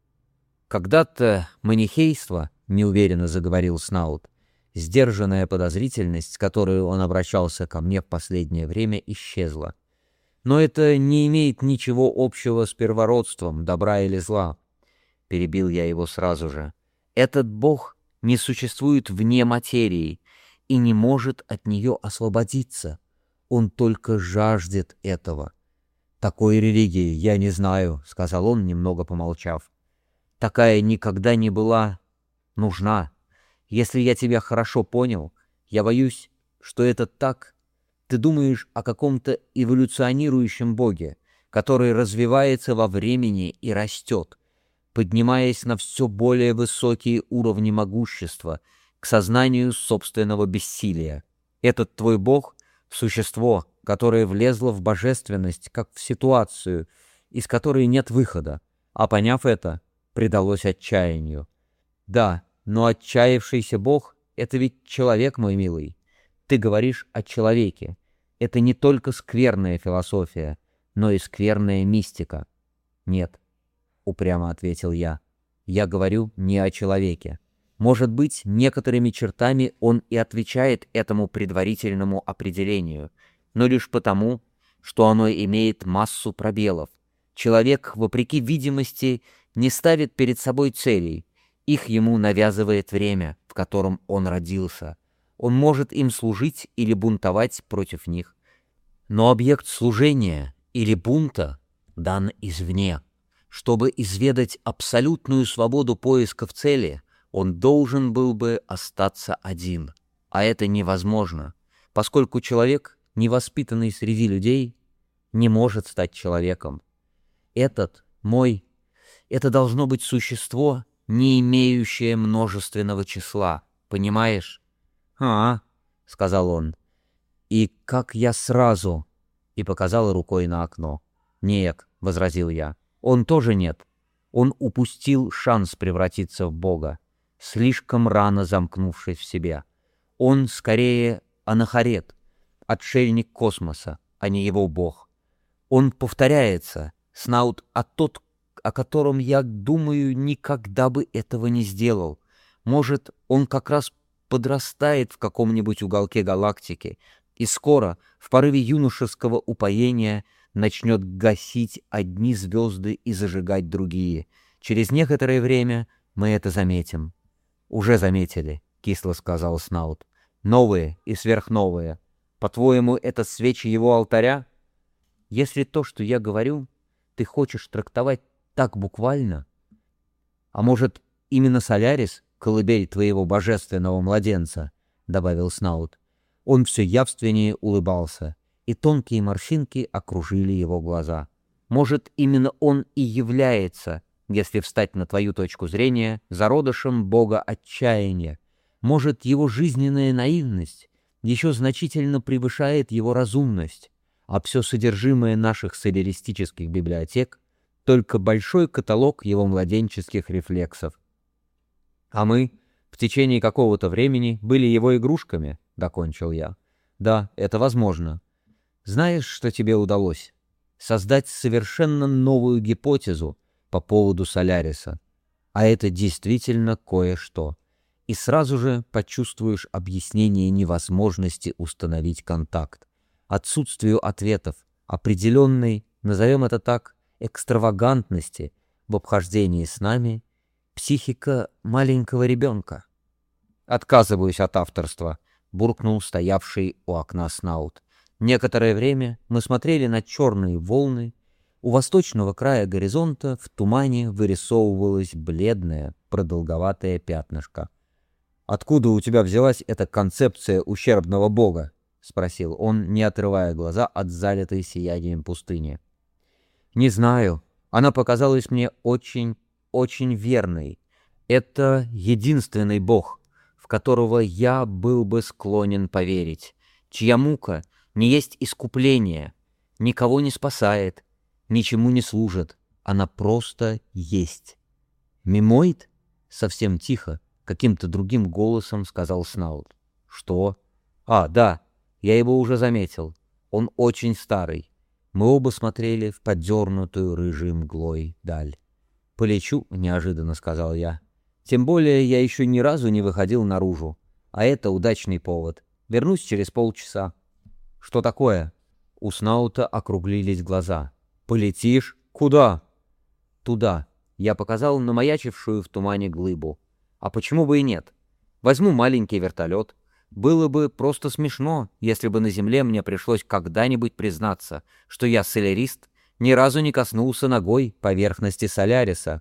Когда-то манихейство, неуверенно заговорил Снаут, сдержанная подозрительность, с которой он обращался ко мне в последнее время, исчезла. Но это не имеет ничего общего с первородством, добра или зла. Перебил я его сразу же. Этот Бог не существует вне материи и не может от нее освободиться. Он только жаждет этого. «Такой религии я не знаю», — сказал он, немного помолчав. «Такая никогда не была нужна. Если я тебя хорошо понял, я боюсь, что это так. Ты думаешь о каком-то эволюционирующем боге, который развивается во времени и растет, поднимаясь на все более высокие уровни могущества, к сознанию собственного бессилия. Этот твой бог — существо, которое влезло в божественность, как в ситуацию, из которой нет выхода, а, поняв это, предалось отчаянию. Да, но отчаявшийся бог — это ведь человек, мой милый. Ты говоришь о человеке. Это не только скверная философия, но и скверная мистика. Нет, — упрямо ответил я, — я говорю не о человеке. Может быть, некоторыми чертами он и отвечает этому предварительному определению, но лишь потому, что оно имеет массу пробелов. Человек, вопреки видимости, не ставит перед собой целей, их ему навязывает время, в котором он родился. Он может им служить или бунтовать против них. Но объект служения или бунта дан извне. Чтобы изведать абсолютную свободу поиска в цели, он должен был бы остаться один. А это невозможно, поскольку человек, не воспитанный среди людей, не может стать человеком. Этот, мой, это должно быть существо, не имеющее множественного числа, понимаешь? «А, — сказал он, — и как я сразу!» и показал рукой на окно. «Нет, — возразил я, — он тоже нет. Он упустил шанс превратиться в Бога, слишком рано замкнувшись в себе. Он скорее анахарет, отшельник космоса, а не его Бог. Он повторяется, Снаут, а тот, о котором я думаю, никогда бы этого не сделал. Может, он как раз подрастает в каком-нибудь уголке галактики и скоро, в порыве юношеского упоения, начнет гасить одни звезды и зажигать другие. Через некоторое время мы это заметим». «Уже заметили», — кисло сказал Снаут. «Новые и сверхновые. По-твоему, это свечи его алтаря? Если то, что я говорю, ты хочешь трактовать так буквально? А может, именно Солярис — колыбель твоего божественного младенца?» — добавил Снаут. Он все явственнее улыбался, и тонкие морщинки окружили его глаза. «Может, именно он и является если встать на твою точку зрения, зародышем бога отчаяния. Может, его жизненная наивность еще значительно превышает его разумность, а все содержимое наших солеристических библиотек — только большой каталог его младенческих рефлексов. А мы в течение какого-то времени были его игрушками, — докончил я. Да, это возможно. Знаешь, что тебе удалось? Создать совершенно новую гипотезу по поводу Соляриса. А это действительно кое-что. И сразу же почувствуешь объяснение невозможности установить контакт, отсутствию ответов, определенной, назовем это так, экстравагантности в обхождении с нами психика маленького ребенка. «Отказываюсь от авторства», — буркнул стоявший у окна Снаут. Некоторое время мы смотрели на черные волны. У восточного края горизонта в тумане вырисовывалось бледное, продолговатое пятнышко. «Откуда у тебя взялась эта концепция ущербного бога?» — спросил он, не отрывая глаза от залитой сиянием пустыни. «Не знаю. Она показалась мне очень, очень верной. Это единственный бог, в которого я был бы склонен поверить, чья мука не есть искупление, никого не спасает, ничему не служит, она просто есть». «Мимоид?» — совсем тихо, каким-то другим голосом сказал Снаут. «Что?» «А, да, я его уже заметил. Он очень старый». Мы оба смотрели в подернутую рыжей мглой даль. «Полечу», — неожиданно сказал я. «Тем более я еще ни разу не выходил наружу. А это удачный повод. Вернусь через полчаса». «Что такое?» У Снаута округлились глаза. «Полетишь? Куда?» «Туда». Я показал намаячившую в тумане глыбу. «А почему бы и нет? Возьму маленький вертолет. Было бы просто смешно, если бы на Земле мне пришлось когда-нибудь признаться, что я солярист, ни разу не коснулся ногой поверхности Соляриса».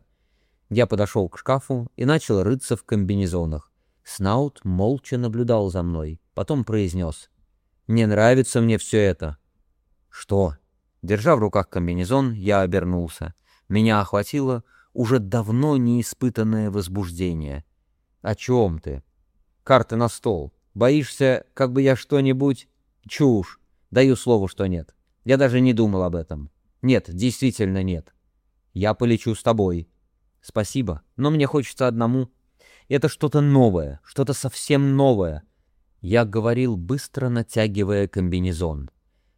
Я подошел к шкафу и начал рыться в комбинезонах. Снаут молча наблюдал за мной, потом произнес: «Не нравится мне все это». «Что?» Держа в руках комбинезон, я обернулся. Меня охватило уже давно неиспытанное возбуждение. «О чем ты?» «Карты на стол. Боишься, как бы я что-нибудь...» «Чушь. Даю слово, что нет. Я даже не думал об этом. Нет, действительно нет. Я полечу с тобой». «Спасибо, но мне хочется одному. Это что-то новое, что-то совсем новое». Я говорил, быстро натягивая комбинезон.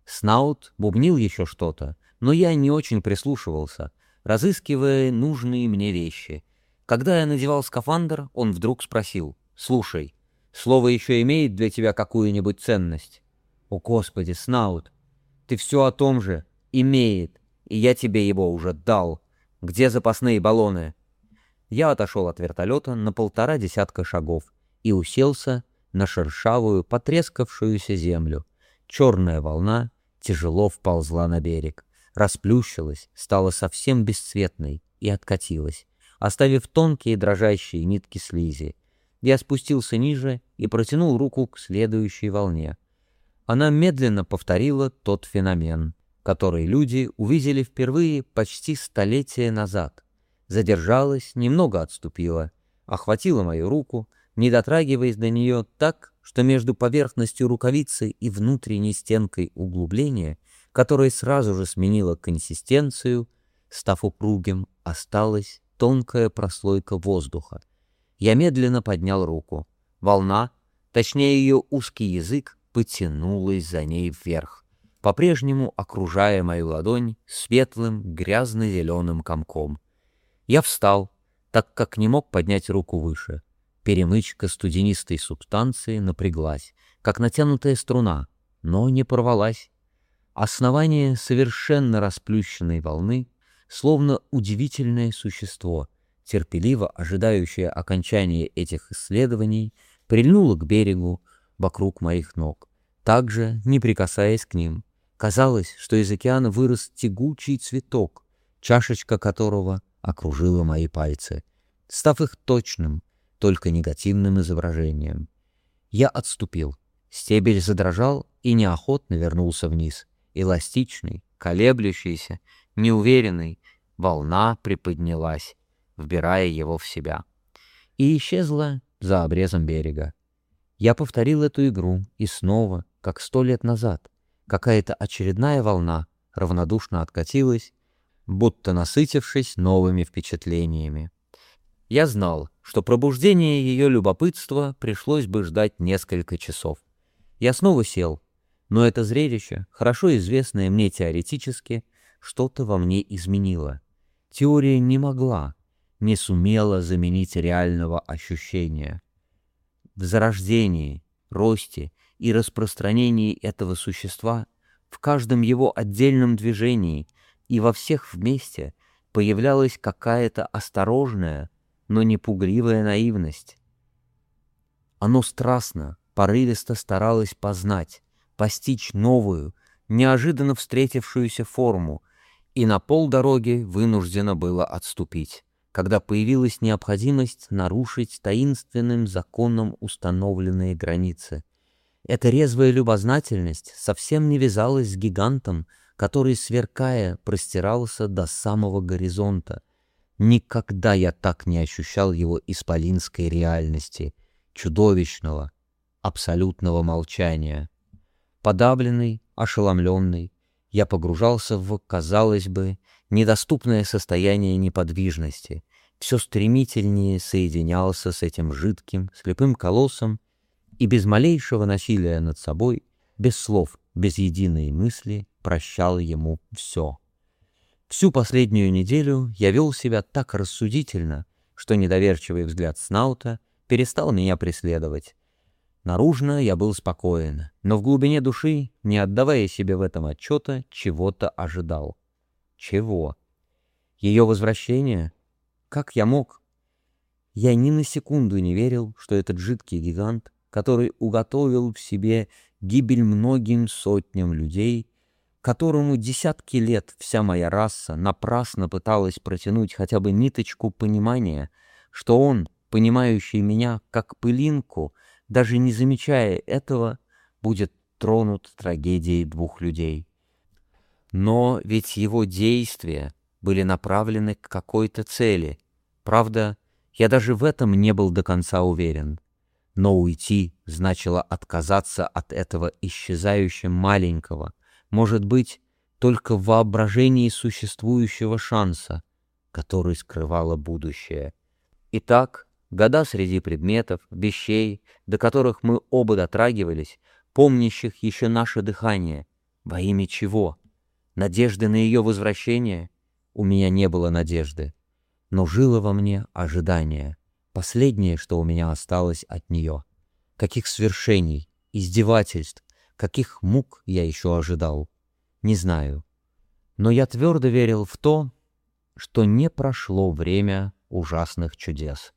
Снаут бубнил еще что-то, но я не очень прислушивался, разыскивая нужные мне вещи. Когда я надевал скафандр, он вдруг спросил: «Слушай, слово еще имеет для тебя какую-нибудь ценность?» «О, Господи, Снаут, ты все о том же. Имеет, и я тебе его уже дал. Где запасные баллоны?» Я отошел от вертолета на полтора десятка шагов и уселся на шершавую, потрескавшуюся землю. Черная волна тяжело вползла на берег, расплющилась, стала совсем бесцветной и откатилась, оставив тонкие дрожащие нитки слизи. Я спустился ниже и протянул руку к следующей волне. Она медленно повторила тот феномен, который люди увидели впервые почти столетия назад. Задержалась, немного отступила, охватила мою руку, не дотрагиваясь до нее так, что между поверхностью рукавицы и внутренней стенкой углубления, которое сразу же сменило консистенцию, став упругим, осталась тонкая прослойка воздуха. Я медленно поднял руку. Волна, точнее ее узкий язык, потянулась за ней вверх, по-прежнему окружая мою ладонь светлым грязно-зеленым комком. Я встал, так как не мог поднять руку выше. Перемычка студенистой субстанции напряглась, как натянутая струна, но не порвалась. Основание совершенно расплющенной волны, словно удивительное существо, терпеливо ожидающее окончания этих исследований, прильнуло к берегу вокруг моих ног, также не прикасаясь к ним. Казалось, что из океана вырос тягучий цветок, чашечка которого окружила мои пальцы, став их точным, только негативным изображением. Я отступил. Стебель задрожал и неохотно вернулся вниз. Эластичный, колеблющийся, неуверенный, волна приподнялась, вбирая его в себя, и исчезла за обрезом берега. Я повторил эту игру, и снова, как сто лет назад, какая-то очередная волна равнодушно откатилась, будто насытившись новыми впечатлениями. Я знал, что пробуждение ее любопытства пришлось бы ждать несколько часов. Я снова сел, но это зрелище, хорошо известное мне теоретически, что-то во мне изменило. Теория не могла, не сумела заменить реального ощущения. В зарождении, росте и распространении этого существа, в каждом его отдельном движении и во всех вместе появлялась какая-то осторожная, но не пугливая наивность. Оно страстно, порывисто старалось познать, постичь новую, неожиданно встретившуюся форму, и на полдороги вынуждено было отступить, когда появилась необходимость нарушить таинственным законом установленные границы. Эта резвая любознательность совсем не вязалась с гигантом, который, сверкая, простирался до самого горизонта. Никогда я так не ощущал его исполинской реальности, чудовищного, абсолютного молчания. Подавленный, ошеломленный, я погружался в, казалось бы, недоступное состояние неподвижности, все стремительнее соединялся с этим жидким, слепым колоссом и без малейшего насилия над собой, без слов, без единой мысли прощал ему все. Всю последнюю неделю я вел себя так рассудительно, что недоверчивый взгляд Снаута перестал меня преследовать. Наружно я был спокоен, но в глубине души, не отдавая себе в этом отчета, чего-то ожидал. Чего? Ее возвращение? Как я мог? Я ни на секунду не верил, что этот жидкий гигант, который уготовил в себе гибель многим сотням людей, которому десятки лет вся моя раса напрасно пыталась протянуть хотя бы ниточку понимания, что он, понимающий меня как пылинку, даже не замечая этого, будет тронут трагедией двух людей. Но ведь его действия были направлены к какой-то цели. Правда, я даже в этом не был до конца уверен. Но уйти значило отказаться от этого исчезающего маленького, может быть, только в воображении существующего шанса, который скрывало будущее. Итак, года среди предметов, вещей, до которых мы оба дотрагивались, помнящих еще наше дыхание. Во имя чего? Надежды на ее возвращение? У меня не было надежды, но жило во мне ожидание. Последнее, что у меня осталось от нее. Каких свершений, издевательств, каких мук я еще ожидал, не знаю. Но я твердо верил в то, что не прошло время ужасных чудес.